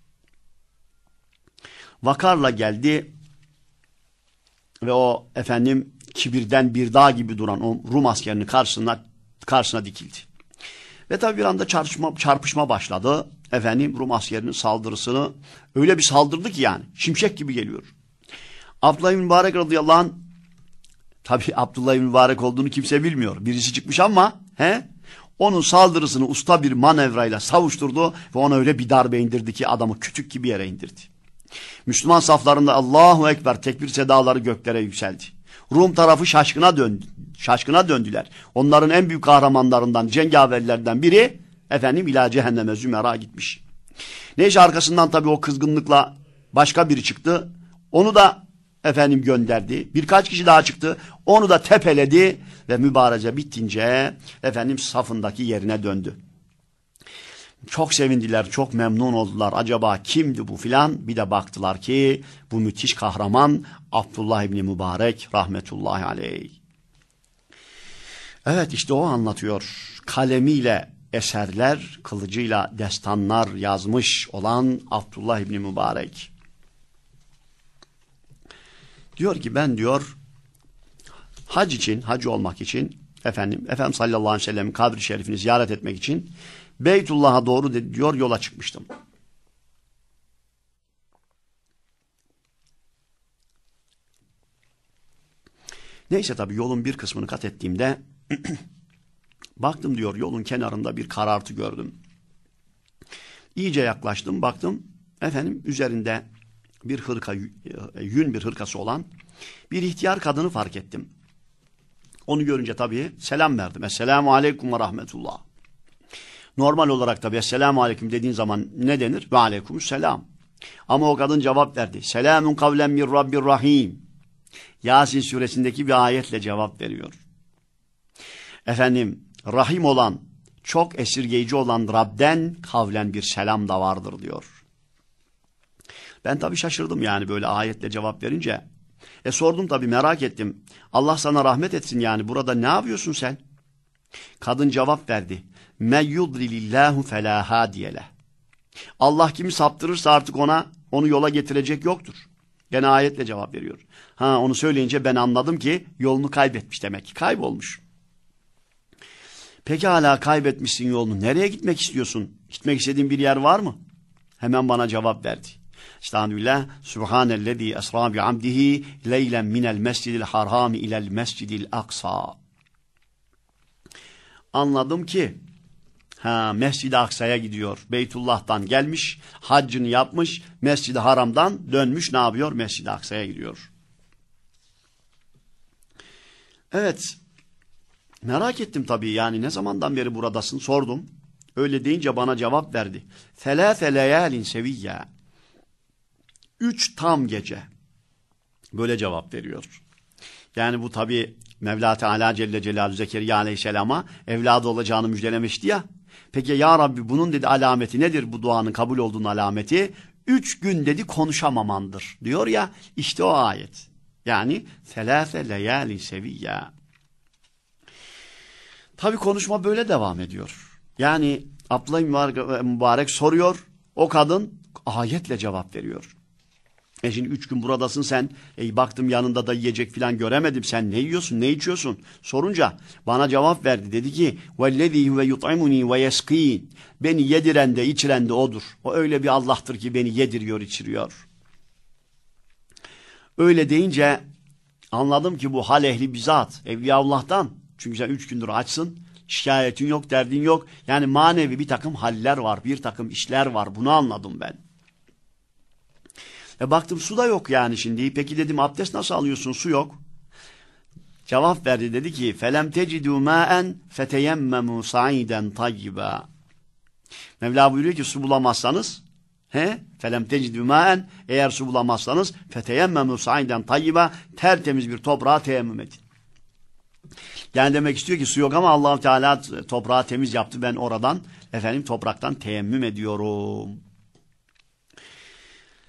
Vakarla geldi ve o efendim kibirden bir dağ gibi duran o Rum askerinin karşısına karşısına dikildi. Ve tabii bir anda çarpışma, çarpışma başladı. Efendim Rum askerinin saldırısını öyle bir saldırdı ki yani şimşek gibi geliyor. Abdullah bin Mübarek radıyallahu anh, tabii Abdullah bin Mübarek olduğunu kimse bilmiyor. Birisi çıkmış ama he, onun saldırısını usta bir manevrayla savuşturdu ve ona öyle bir darbe indirdi ki adamı kütük gibi yere indirdi. Müslüman saflarında Allahu Ekber tekbir sedaları göklere yükseldi. Rum tarafı şaşkına döndü. Şaşkına döndüler. Onların en büyük kahramanlarından, cengaverlerden biri efendim ila cehenneme zümera gitmiş. Neyse arkasından tabii o kızgınlıkla başka biri çıktı. Onu da efendim gönderdi. Birkaç kişi daha çıktı. Onu da tepeledi ve mübareze bittince efendim safındaki yerine döndü. Çok sevindiler, çok memnun oldular. Acaba kimdi bu filan? Bir de baktılar ki bu müthiş kahraman Abdullah İbni Mübarek rahmetullahi aleyh. Evet, işte o anlatıyor. Kalemiyle eserler, kılıcıyla destanlar yazmış olan Abdullah İbni Mübarek. Diyor ki ben diyor hac için, hacı olmak için efendim Efendimiz sallallahu aleyhi ve sellem'in kabri şerifini ziyaret etmek için Beytullah'a doğru diyor yola çıkmıştım. Neyse tabii yolun bir kısmını kat ettiğimde baktım diyor yolun kenarında bir karartı gördüm. İyice yaklaştım, baktım efendim üzerinde bir hırka, yün bir hırkası olan bir ihtiyar kadını fark ettim. Onu görünce tabii selam verdim. Esselamu aleyküm ve rahmetullah. Normal olarak tabii esselamu aleyküm dediğin zaman ne denir? Ve aleykümselam. Ama o kadın cevap verdi. Selamun kavlen min Rabbir Rahim. Yasin suresindeki bir ayetle cevap veriyor. Efendim Rahim olan, çok esirgeyici olan Rab'den kavlen bir selam da vardır diyor. Ben tabii şaşırdım yani böyle ayetle cevap verince. E sordum tabii, merak ettim. Allah sana rahmet etsin yani burada ne yapıyorsun sen? Kadın cevap verdi. Men yudlilillahu fela hadiyele. Allah kimi saptırırsa artık ona onu yola getirecek yoktur. Gene ayetle cevap veriyor. Ha, onu söyleyince ben anladım ki yolunu kaybetmiş demek ki. Kaybolmuş. Peki hala kaybetmişsin yolunu. Nereye gitmek istiyorsun? Gitmek istediğin bir yer var mı? Hemen bana cevap verdi. Estağfirullah. Subhanellezî esrâ bi abdihi leylen minel mescidil harami ilel mescidil aksa. Anladım ki ha, Mescid-i Aksa'ya gidiyor. Beytullah'tan gelmiş, haccını yapmış, Mescid-i Haram'dan dönmüş, ne yapıyor? Mescid-i Aksa'ya gidiyor. Evet, merak ettim tabii yani ne zamandan beri buradasın sordum. Öyle deyince bana cevap verdi. Felâfe leyâlin seviyya. Üç tam gece. Böyle cevap veriyor. Yani bu tabii Mevla Teala Celle Celaluhu Zekeriya Aleyhisselam'a evladı olacağını müjdelemişti ya. Peki ya Rabbi bunun dedi alameti nedir, bu duanın kabul olduğunun alameti? Üç gün dedi konuşamamandır diyor ya, işte o ayet. Yani selâfe leyâli seviyya. Tabii konuşma böyle devam ediyor. Yani Abdullah Mübarek, Mübarek soruyor, o kadın ayetle cevap veriyor. E şimdi üç gün buradasın sen, e baktım yanında da yiyecek falan göremedim, sen ne yiyorsun, ne içiyorsun? Sorunca bana cevap verdi, dedi ki وَالَّذ۪ي هُوَ يُطْعِمُنِي وَيَسْقِينَ. Beni yediren de içiren de odur. O öyle bir Allah'tır ki beni yediriyor, içiriyor. Öyle deyince anladım ki bu hal ehli bizzat, Evliyaullah'tan. Çünkü sen üç gündür açsın, şikayetin yok, derdin yok. Yani manevi bir takım haller var, bir takım işler var, bunu anladım ben. E baktım su da yok yani şimdi. Peki dedim abdest nasıl alıyorsun? Su yok. Cevap verdi, dedi ki felem tecidû mâen feteyemmemû sa'iden tayyiba. Mevla buyuruyor ki su bulamazsanız he felem tecidû mâen, eğer su bulamazsanız feteyemmemû sa'iden tayyiba, tertemiz bir toprağa teyemmüm edin. Yani demek istiyor ki su yok ama Allah-u Teala toprağı temiz yaptı, ben oradan efendim topraktan teyemmüm ediyorum.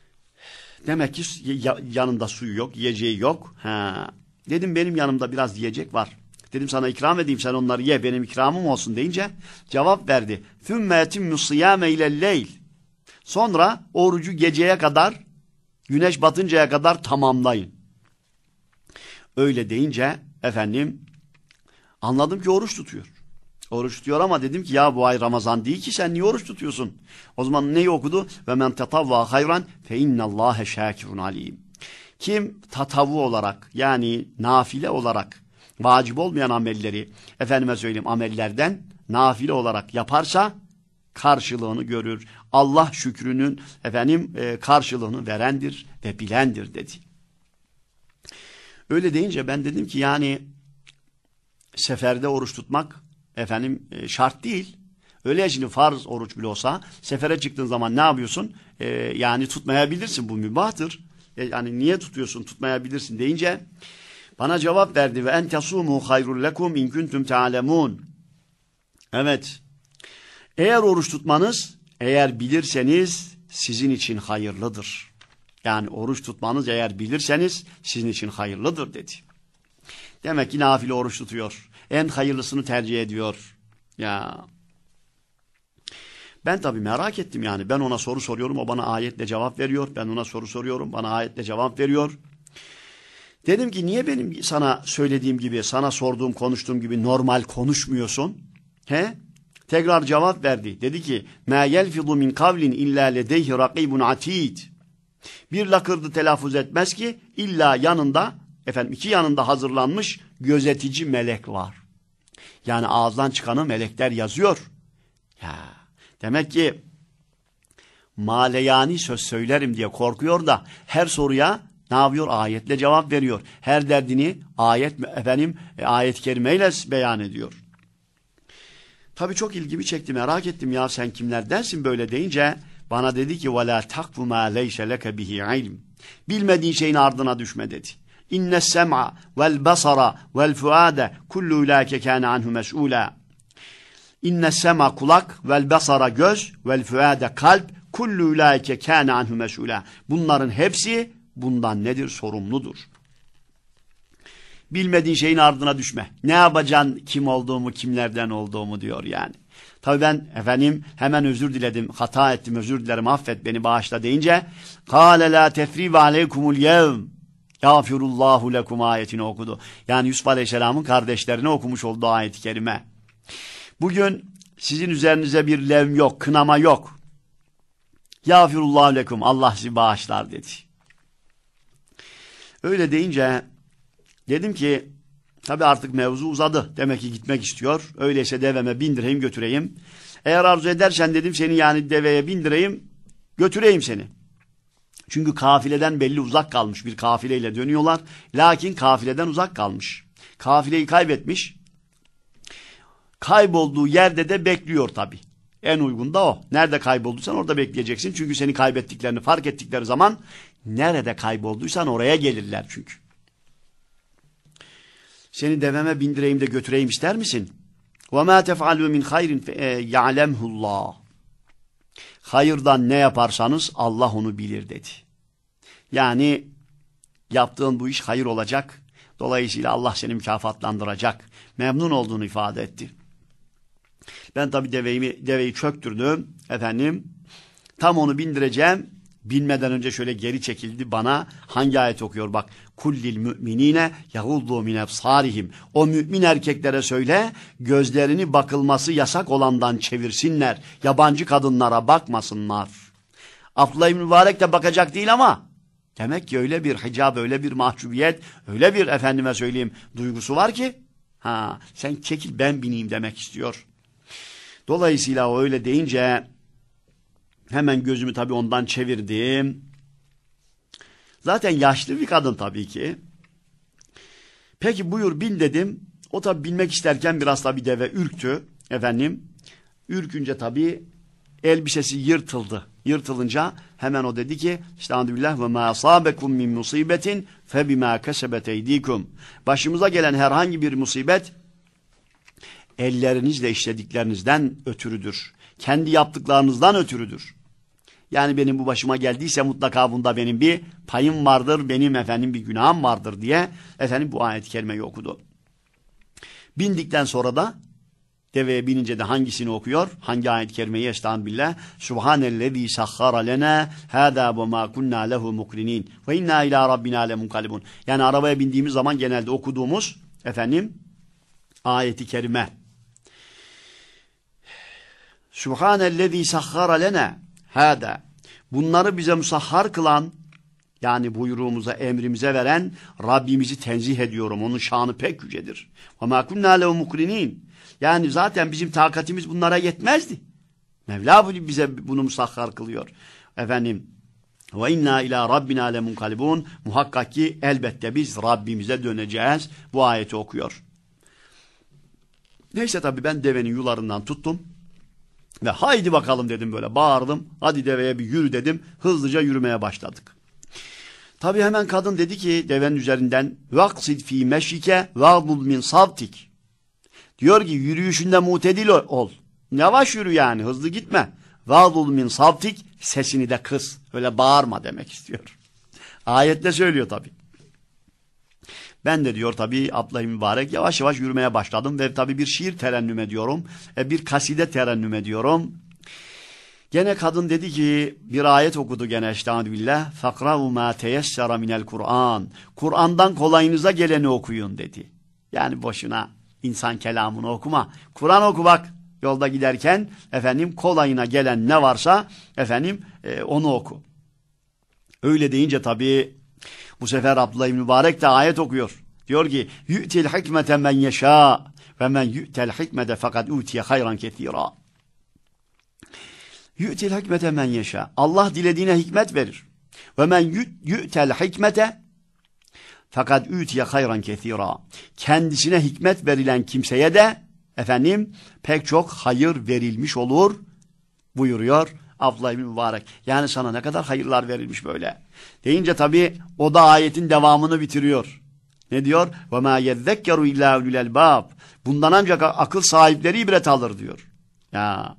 Demek ki yanında suyu yok, yiyeceği yok. Ha. Dedim benim yanımda biraz yiyecek var. Dedim sana ikram edeyim, sen onları ye, benim ikramım olsun deyince cevap verdi. ثُمَّ يَتِمُّ الصِّيَامَ اِلَى اللَّيْلِ Sonra orucu geceye kadar, güneş batıncaya kadar tamamlayın. Öyle deyince efendim anladım ki oruç tutuyor. Oruç tutuyor ama dedim ki ya bu ay Ramazan değil ki, sen niye oruç tutuyorsun? O zaman neyi okudu? Ve men tetavva hayran fe innallâhe şâkirun alîm. Kim tatavvu olarak, yani nafile olarak vacip olmayan amelleri, efendime söyleyeyim amellerden nafile olarak yaparsa karşılığını görür. Allah şükrünün efendim e, karşılığını verendir ve bilendir dedi. Öyle deyince ben dedim ki yani seferde oruç tutmak efendim e, şart değil. Öyle ya, şimdi farz oruç bile olsa sefere çıktığın zaman ne yapıyorsun? E, yani tutmayabilirsin, bu mübahtır. E, yani niye tutuyorsun, tutmayabilirsin deyince bana cevap verdi ve en tasumu hayrul lekum in kuntum ta'lemun. Evet. Eğer oruç tutmanız, eğer bilirseniz sizin için hayırlıdır. Yani oruç tutmanız eğer bilirseniz sizin için hayırlıdır dedi. Demek ki nafile oruç tutuyor. En hayırlısını tercih ediyor. Ya. Ben tabii merak ettim yani. Ben ona soru soruyorum, o bana ayetle cevap veriyor. Ben ona soru soruyorum, bana ayetle cevap veriyor. Dedim ki niye benim sana söylediğim gibi, sana sorduğum, konuştuğum gibi normal konuşmuyorsun? He? Tekrar cevap verdi. Dedi ki: "Ma yelfizu min kavlin illa ledeyhi rakibun atid." Bir lakırdı telaffuz etmez ki illa yanında, efendim iki yanında hazırlanmış gözetici melek var. Yani ağızdan çıkanı melekler yazıyor. Ya demek ki maleyani söz söylerim diye korkuyor da her soruya ne yapıyor? Ayetle cevap veriyor. Her derdini ayet efendim ayet-i kerimeyle beyan ediyor. Tabii çok ilgimi çekti, merak ettim ya sen kimlerdensin böyle deyince bana dedi ki وَلَا تَقْفُ مَا لَيْسَ لَكَ بِهِ عِلْمٍ Bilmediğin şeyin ardına düşme dedi. اِنَّ السَّمْعَ وَالْبَصَرَ وَالْفُعَادَ كُلُّ اُولَٰئِكَ كَانَ عَنْهُ مَسْئُولًا اِنَّ السَّمْعَ kulak, وَالْبَصَرَ göz, وَالْفُعَادَ kalp, كُلُّ اُولَٰئِكَ كَانَ عَنْهُ مَسْئُولًا Bunların hepsi bundan nedir? Sorumludur. Bilmediğin şeyin ardına düşme. Ne yapacaksın kim olduğumu, kimlerden olduğumu diyor yani. Tabii ben efendim hemen özür diledim, hata ettim, özür dilerim, affet beni, bağışla deyince قَالَ لَا تَفْرِيبَ عَلَيْكُمُ الْيَوْمِ يَغْفِرُ اللّٰهُ لَكُمْ ayetini okudu. Yani Yusuf Aleyhisselam'ın kardeşlerine okumuş olduğu ayet-i kerime. Bugün sizin üzerinize bir levm yok, kınama yok. يَغْفِرُ اللّٰهُ لَكُمْ Allah sizi bağışlar dedi. Öyle deyince dedim ki tabii artık mevzu uzadı. Demek ki gitmek istiyor. Öyleyse deveme bindireyim götüreyim. Eğer arzu edersen dedim seni yani deveye bindireyim götüreyim seni. Çünkü kafileden belli uzak kalmış, bir kafileyle dönüyorlar. Lakin kafileden uzak kalmış. Kafileyi kaybetmiş. Kaybolduğu yerde de bekliyor tabii. En uygun da o. Nerede kaybolduysan orada bekleyeceksin. Çünkü seni kaybettiklerini fark ettikleri zaman nerede kaybolduysan oraya gelirler çünkü. Seni deveme bindireyim de götüreyim ister misin? وَمَا تَفْعَلُوا مِنْ خَيْرٍ يَعْلَمْهُ اللّٰهِ Hayırdan ne yaparsanız Allah onu bilir dedi. Yani yaptığın bu iş hayır olacak. Dolayısıyla Allah seni mükafatlandıracak. Memnun olduğunu ifade etti. Ben tabii deveyi, deveyi çöktürdüm. Efendim tam onu bindireceğim. Binmeden önce şöyle geri çekildi bana. Hangi ayet okuyor bak. Kullil müminine yahuddu min ebsarihim. O mümin erkeklere söyle gözlerini bakılması yasak olandan çevirsinler. Yabancı kadınlara bakmasınlar. Abdullah İbni Mübarek de bakacak değil ama demek ki öyle bir hicab, öyle bir mahcubiyet, öyle bir efendime söyleyeyim duygusu var ki ha sen çekil ben bineyim demek istiyor. Dolayısıyla o öyle deyince hemen gözümü tabii ondan çevirdim. Zaten yaşlı bir kadın tabii ki. Peki buyur bin dedim. O tabii binmek isterken biraz tabii deve ürktü. Efendim. Ürkünce tabii elbisesi yırtıldı. Yırtılınca hemen o dedi ki Estağfirullah ve ma asabekum min musibetin fe bima kesebet eydikum. Başımıza gelen herhangi bir musibet ellerinizle işlediklerinizden ötürüdür. Kendi yaptıklarınızdan ötürüdür. Yani benim bu başıma geldiyse mutlaka bunda benim bir payım vardır, benim efendim bir günahım vardır diye efendim bu ayet-i kerimeyi okudu. Bindikten sonra da deveye binince de hangisini okuyor? Hangi ayet-i kerimeyi? Estağfirullah. Subhanellezî sahhara lena hâdâ ve mâ kunnâ lehu mukrinin ve innâ ilâ rabbinâ lemunkalibun. Yani arabaya bindiğimiz zaman genelde okuduğumuz efendim ayet-i kerime. Subhanellezî sahhara lena hâdâ. Bunları bize musahhar kılan, yani buyruğumuza, emrimize veren Rabbimizi tenzih ediyorum. Onun şanı pek yücedir. Ve mâ kunnâ lehu mukrinin. Yani zaten bizim takatimiz bunlara yetmezdi. Mevla bize bunu musahhar kılıyor. Efendim, ve inna ila rabbina lemunkalibun. Muhakkak ki elbette biz Rabbimize döneceğiz. Bu ayeti okuyor. Neyse tabii ben devenin yularından tuttum. Ve haydi bakalım dedim, böyle bağırdım. Hadi deveye bir yürü dedim. Hızlıca yürümeye başladık. Tabii hemen kadın dedi ki devenin üzerinden vaksid fi meşike vâdul min savtik. Diyor ki yürüyüşünde mutedil ol. Yavaş yürü yani, hızlı gitme. Vâdul min savtik, sesini de kıs. Öyle bağırma demek istiyor. Ayette söylüyor tabii. Ben de diyor tabii abla-i mübarek yavaş yavaş yürümeye başladım ve tabii bir şiir terennüm ediyorum. E, bir kaside terennüm ediyorum. Gene kadın dedi ki bir ayet okudu gene estağfirullah. Fakravu ma teyessera minel Kur'an. Kur'an'dan kolayınıza geleni okuyun dedi. Yani boşuna insan kelamını okuma. Kur'an oku bak. Yolda giderken efendim kolayına gelen ne varsa efendim e, onu oku. Öyle deyince tabii bu sefer Abdullah İbni Mübarek de ayet okuyor. Diyor ki yu'til hikmete men yeşâ ve men yu'tel hikmete fakat utiye hayran kethîrâ. Yu'til hikmete men yeşâ. Allah dilediğine hikmet verir. Ve men yu'tel hikmete fakat utiye hayran kethîrâ. Kendisine hikmet verilen kimseye de efendim pek çok hayır verilmiş olur buyuruyor Abdullah İbni Mübarek. Yani sana ne kadar hayırlar verilmiş böyle. Deyince tabii o da ayetin devamını bitiriyor. Ne diyor? وَمَا يَذَّكَّرُ اِلَّا اُلُّ الْبَابِ. Bundan ancak akıl sahipleri ibret alır diyor. Ya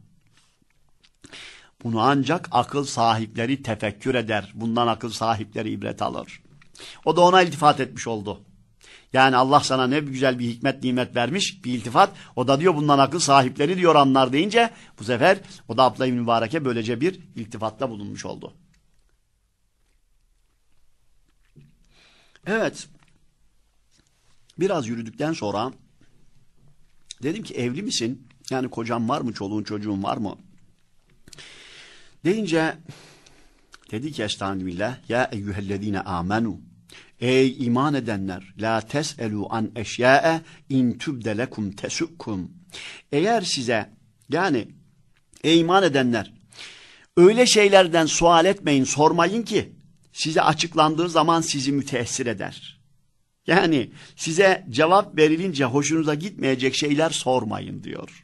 bunu ancak akıl sahipleri tefekkür eder. Bundan akıl sahipleri ibret alır. O da ona iltifat etmiş oldu. Yani Allah sana ne güzel bir hikmet nimet vermiş, bir iltifat. O da diyor bundan akıl sahipleri diyor anlar deyince bu sefer o da Abdullah İbni Mübarek'e böylece bir iltifatta bulunmuş oldu. Evet. Biraz yürüdükten sonra dedim ki evli misin? Yani kocan var mı? Çoluğun çocuğun var mı? Deyince dedi ki estağfirullah ya eyyühellezine amenu. Ey iman edenler la tes'elu an eşya'e in tübde lekum tesukkum. Eğer size yani ey iman edenler öyle şeylerden sual etmeyin, sormayın ki size açıklandığı zaman sizi müteessir eder. Yani size cevap verilince hoşunuza gitmeyecek şeyler sormayın diyor.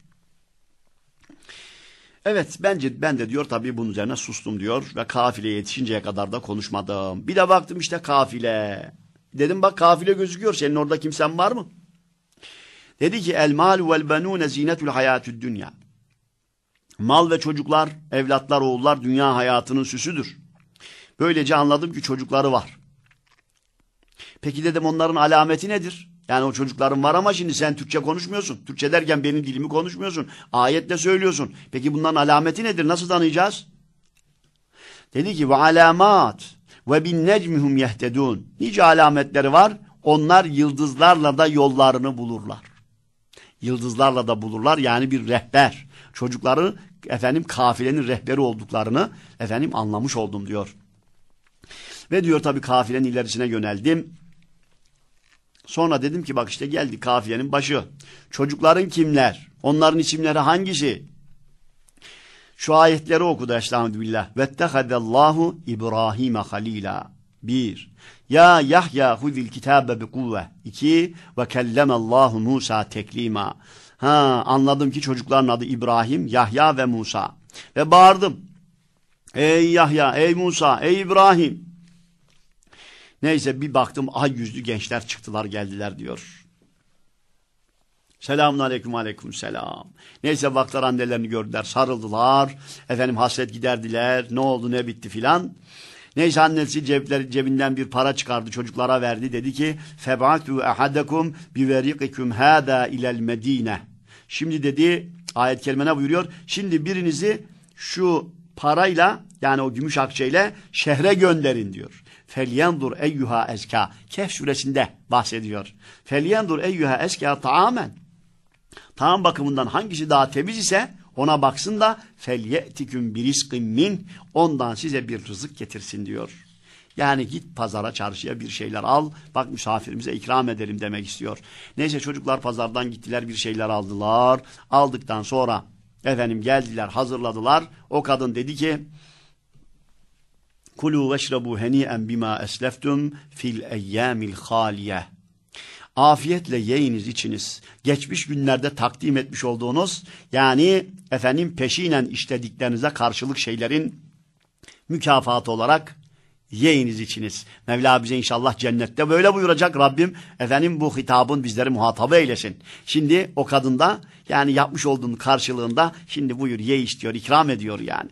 Evet bence ben de diyor tabii bunun üzerine sustum diyor ve kafile yetişinceye kadar da konuşmadım. Bir de baktım işte kafile. Dedim bak kafile gözüküyor, senin orada kimsen var mı? Dedi ki el mal vel benun zinetul hayatü'd dünya. Mal ve çocuklar, evlatlar, oğullar dünya hayatının süsüdür. Böylece anladım ki çocukları var. Peki dedim onların alameti nedir? Yani o çocukların var ama şimdi sen Türkçe konuşmuyorsun. Türkçe derken benim dilimi konuşmuyorsun. Ayetle söylüyorsun. Peki bunların alameti nedir? Nasıl tanıyacağız? Dedi ki ve alamat ve bin necmihum yehtedun. Nice alametleri var. Onlar yıldızlarla da yollarını bulurlar. Yıldızlarla da bulurlar. Yani bir rehber. Çocukları efendim kafilenin rehberi olduklarını efendim anlamış oldum diyor. Ve diyor tabii kafilenin ilerisine yöneldim. Sonra dedim ki bak işte geldi kafilenin başı. Çocukların kimler? Onların isimleri hangisi? Şu ayetleri okudu estağfirullah. Vettehadallahu İbrahim'e halila. Bir. Ya Yahya huzil kitabe bi kuvve. İki. Ve kellemallahu Musa teklima. Ha anladım ki çocukların adı İbrahim, Yahya ve Musa. Ve bağırdım. Ey Yahya, ey Musa, ey İbrahim. Neyse bir baktım ay yüzlü gençler çıktılar geldiler diyor. Selamun aleyküm aleyküm selam. Neyse baktılar annelerini gördüler, sarıldılar. Efendim hasret giderdiler. Ne oldu ne bitti filan. Neyse annesi cepler, cebinden bir para çıkardı, çocuklara verdi. Dedi ki feb'atu ahadakum biveriqikum hada ila'l Medine. Şimdi dedi ayet-i kerime ne buyuruyor? Şimdi birinizi şu parayla yani o gümüş akçeyle şehre gönderin diyor. Felyendur eyyuha eska. Kehf suresinde bahsediyor. Felyendur eyyuha eska taamen. Taam bakımından hangisi daha temiz ise ona baksın da felyetiküm birizqin min, ondan size bir rızık getirsin diyor. Yani git pazara, çarşıya bir şeyler al, bak misafirimize ikram edelim demek istiyor. Neyse çocuklar pazardan gittiler, bir şeyler aldılar. Aldıktan sonra efendim geldiler, hazırladılar. O kadın dedi ki kulu veşrabu heni'en bima esleftum fil eyyamil haliye. Afiyetle yiyiniz, içiniz. Geçmiş günlerde takdim etmiş olduğunuz, yani efendim peşinen işlediklerinize karşılık şeylerin mükafatı olarak yiyiniz, içiniz. Mevla bize inşallah cennette böyle buyuracak. Rabbim efendim bu hitabın bizleri muhatabı eylesin. Şimdi o kadın da yani yapmış olduğun karşılığında şimdi buyur ye istiyor, ikram ediyor yani.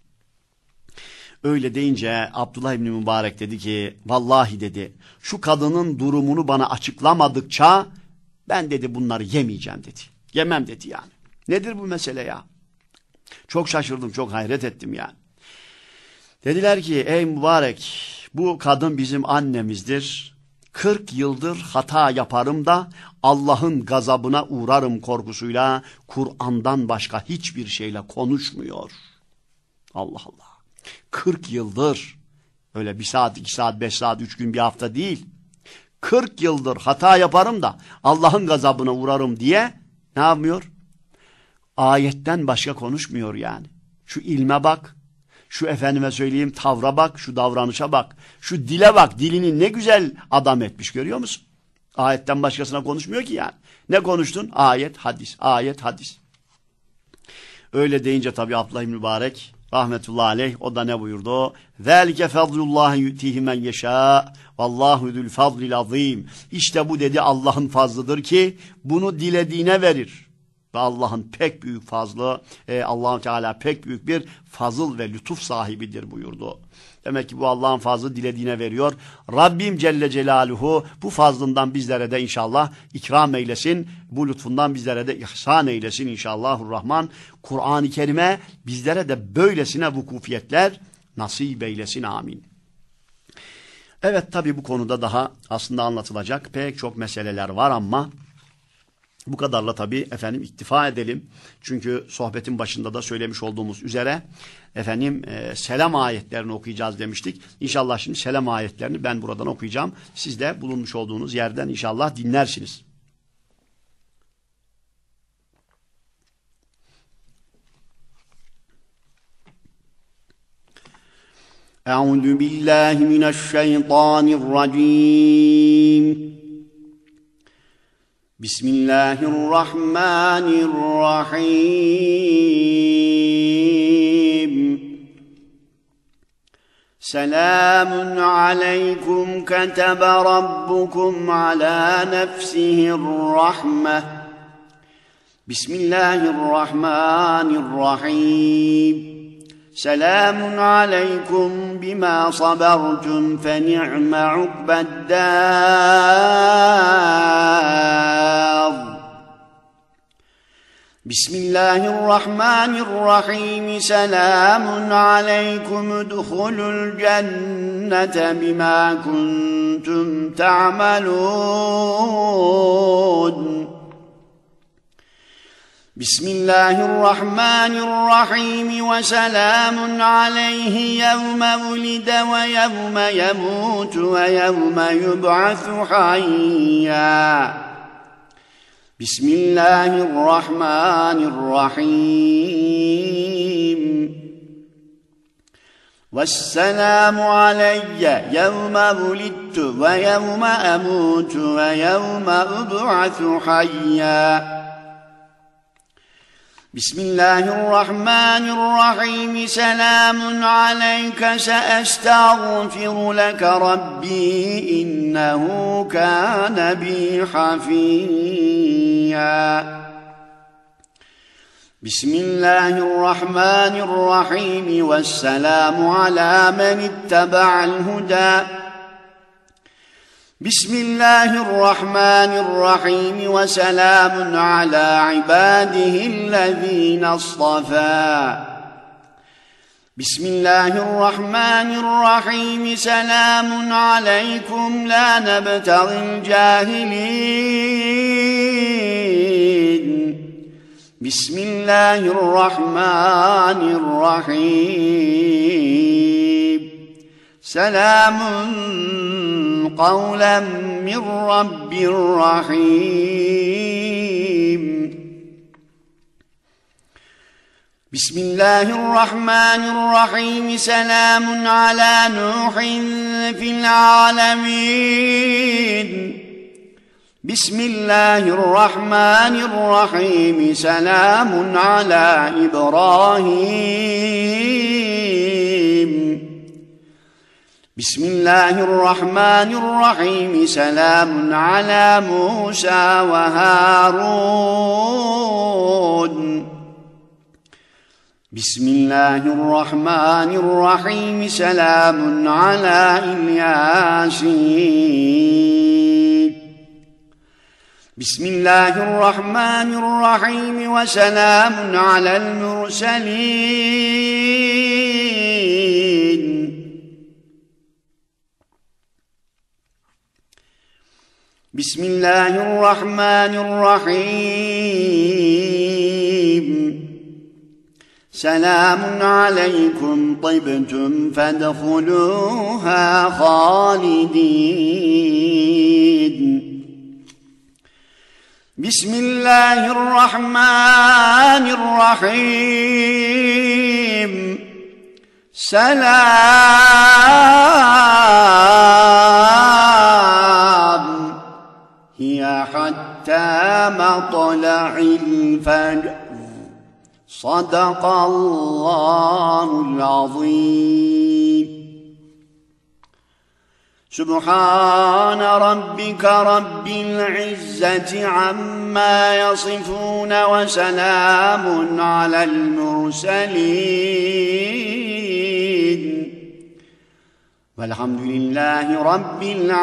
Öyle deyince Abdullah İbni Mübarek dedi ki vallahi dedi şu kadının durumunu bana açıklamadıkça ben dedi bunları yemeyeceğim dedi. Yemem dedi yani. Nedir bu mesele ya? Çok şaşırdım, çok hayret ettim yani. Dediler ki ey mübarek bu kadın bizim annemizdir. kırk yıldır hata yaparım da Allah'ın gazabına uğrarım korkusuyla Kur'an'dan başka hiçbir şeyle konuşmuyor. Allah Allah. kırk yıldır öyle bir saat, iki saat, beş saat, üç gün, bir hafta değil. kırk yıldır hata yaparım da Allah'ın gazabına uğrarım diye ne yapmıyor? Ayetten başka konuşmuyor yani. Şu ilme bak, şu efendime söyleyeyim tavra bak, şu davranışa bak, şu dile bak, dilini ne güzel adam etmiş görüyor musun? Ayetten başkasına konuşmuyor ki yani. Ne konuştun? Ayet, hadis, ayet, hadis. Öyle deyince tabii Abdullah İbni Mübarek rahmetullahi aleyh o da ne buyurdu? Zâlike fadlullahi yu'tihi men yeşâ vallahu zul fadlil azîm. İşte bu dedi Allah'ın fazlıdır ki bunu dilediğine verir. Ve Allah'ın pek büyük fazlı, e, Allah-u Teala pek büyük bir fazıl ve lütuf sahibidir buyurdu. Demek ki bu Allah'ın fazlı dilediğine veriyor. Rabbim Celle Celaluhu bu fazlından bizlere de inşallah ikram eylesin. Bu lütfundan bizlere de ihsan eylesin inşallahurrahman. Kur'an-ı Kerim'e bizlere de böylesine vukufiyetler nasip eylesin. Amin. Evet tabi bu konuda daha aslında anlatılacak pek çok meseleler var ama bu kadarla tabii efendim iktifa edelim. Çünkü sohbetin başında da söylemiş olduğumuz üzere efendim e, selam ayetlerini okuyacağız demiştik. İnşallah şimdi selam ayetlerini ben buradan okuyacağım. Siz de bulunmuş olduğunuz yerden inşallah dinlersiniz. Euzu billahi mineşşeytanirracim. Bismillahirrahmanirrahim. Selamun aleykum ketebe rabbukum ala nefsihirrahmeh. Bismillahirrahmanirrahim. Selamun aleykum bima sabertum fe ni'me ukbeddâr. Bismillahirrahmanirrahim. Selamun aleykum udhulul cennete bima kuntum ta'malun. Bismillahirrahmanirrahim ve selamun aleyhi yevme vulide ve yevme yemutu ve yevme yub'athu hayya. Bismillahirrahmanirrahim. Vesselamu aleyye yevme vulidtu ve yevme emutu ve yevme ub'athu hayya. بسم الله الرحمن الرحيم سلام عليك سأستغفر لك ربي إنه كان بي حفيا بسم الله الرحمن الرحيم والسلام على من اتبع الهدى بسم الله الرحمن الرحيم وسلام على عباده الذين اصطفى بسم الله الرحمن الرحيم سلام عليكم لا نبتغي الجاهلين بسم الله الرحمن الرحيم سلام قولا من رب رحيم بسم الله الرحمن الرحيم سلام على نوح في العالمين بسم الله الرحمن الرحيم سلام على إبراهيم بسم الله الرحمن الرحيم سلام على موسى وهارون بسم الله الرحمن الرحيم سلام على الياسين بسم الله الرحمن الرحيم وسلام على المرسلين بسم الله الرحمن الرحيم سلام عليكم طبتم فادخلوها خالدين بسم الله الرحمن الرحيم سلام هي حتى مطلع الفجر صدق الله العظيم سبحان ربك رب العزة عما يصفون وسلام على المرسلين والحمد لله رب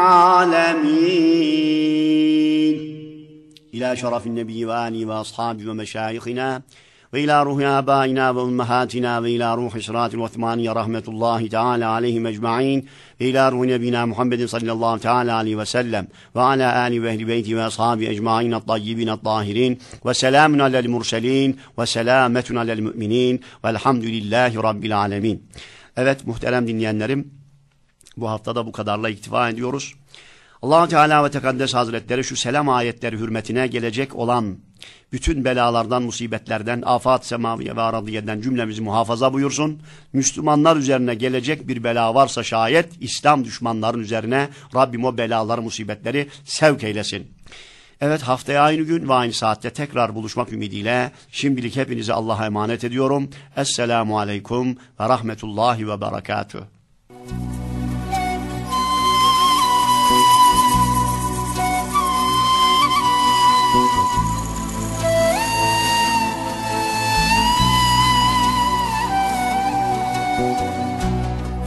العالمين إلى شرف النبي وآله وأصحابه ومشايخنا وإلى روح آبائنا وأمهاتنا وإلى روح إسرات العثمانية رحمة الله تعالى عليهم أجمعين وإلى روح نبينا محمد صلى الله تعالى عليه وسلم وعلى آله وأهل بيته وأصحابه أجمعين الطيبين الطاهرين وسلام على المرسلين وسلامة على المؤمنين والحمد lillahi Rabbil alemin. Evet muhterem dinleyenlerim, bu haftada bu kadarla iktifa ediyoruz. Allah Teala ve Tekaddes Hazretleri şu selam ayetleri hürmetine gelecek olan bütün belalardan, musibetlerden, afat semaviye ve aradiyeden cümlemizi muhafaza buyursun. Müslümanlar üzerine gelecek bir bela varsa şayet İslam düşmanların üzerine Rabbim o belaları, musibetleri sevk eylesin. Evet, haftaya aynı gün ve aynı saatte tekrar buluşmak ümidiyle şimdilik hepinizi Allah'a emanet ediyorum. Esselamu Aleyküm ve Rahmetullahi ve Berekatuhu.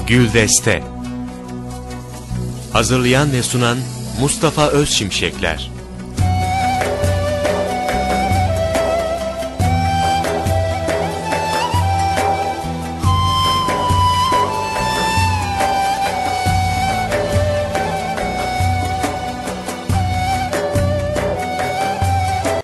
Güldeste. Hazırlayan ve sunan Mustafa Özşimşekler.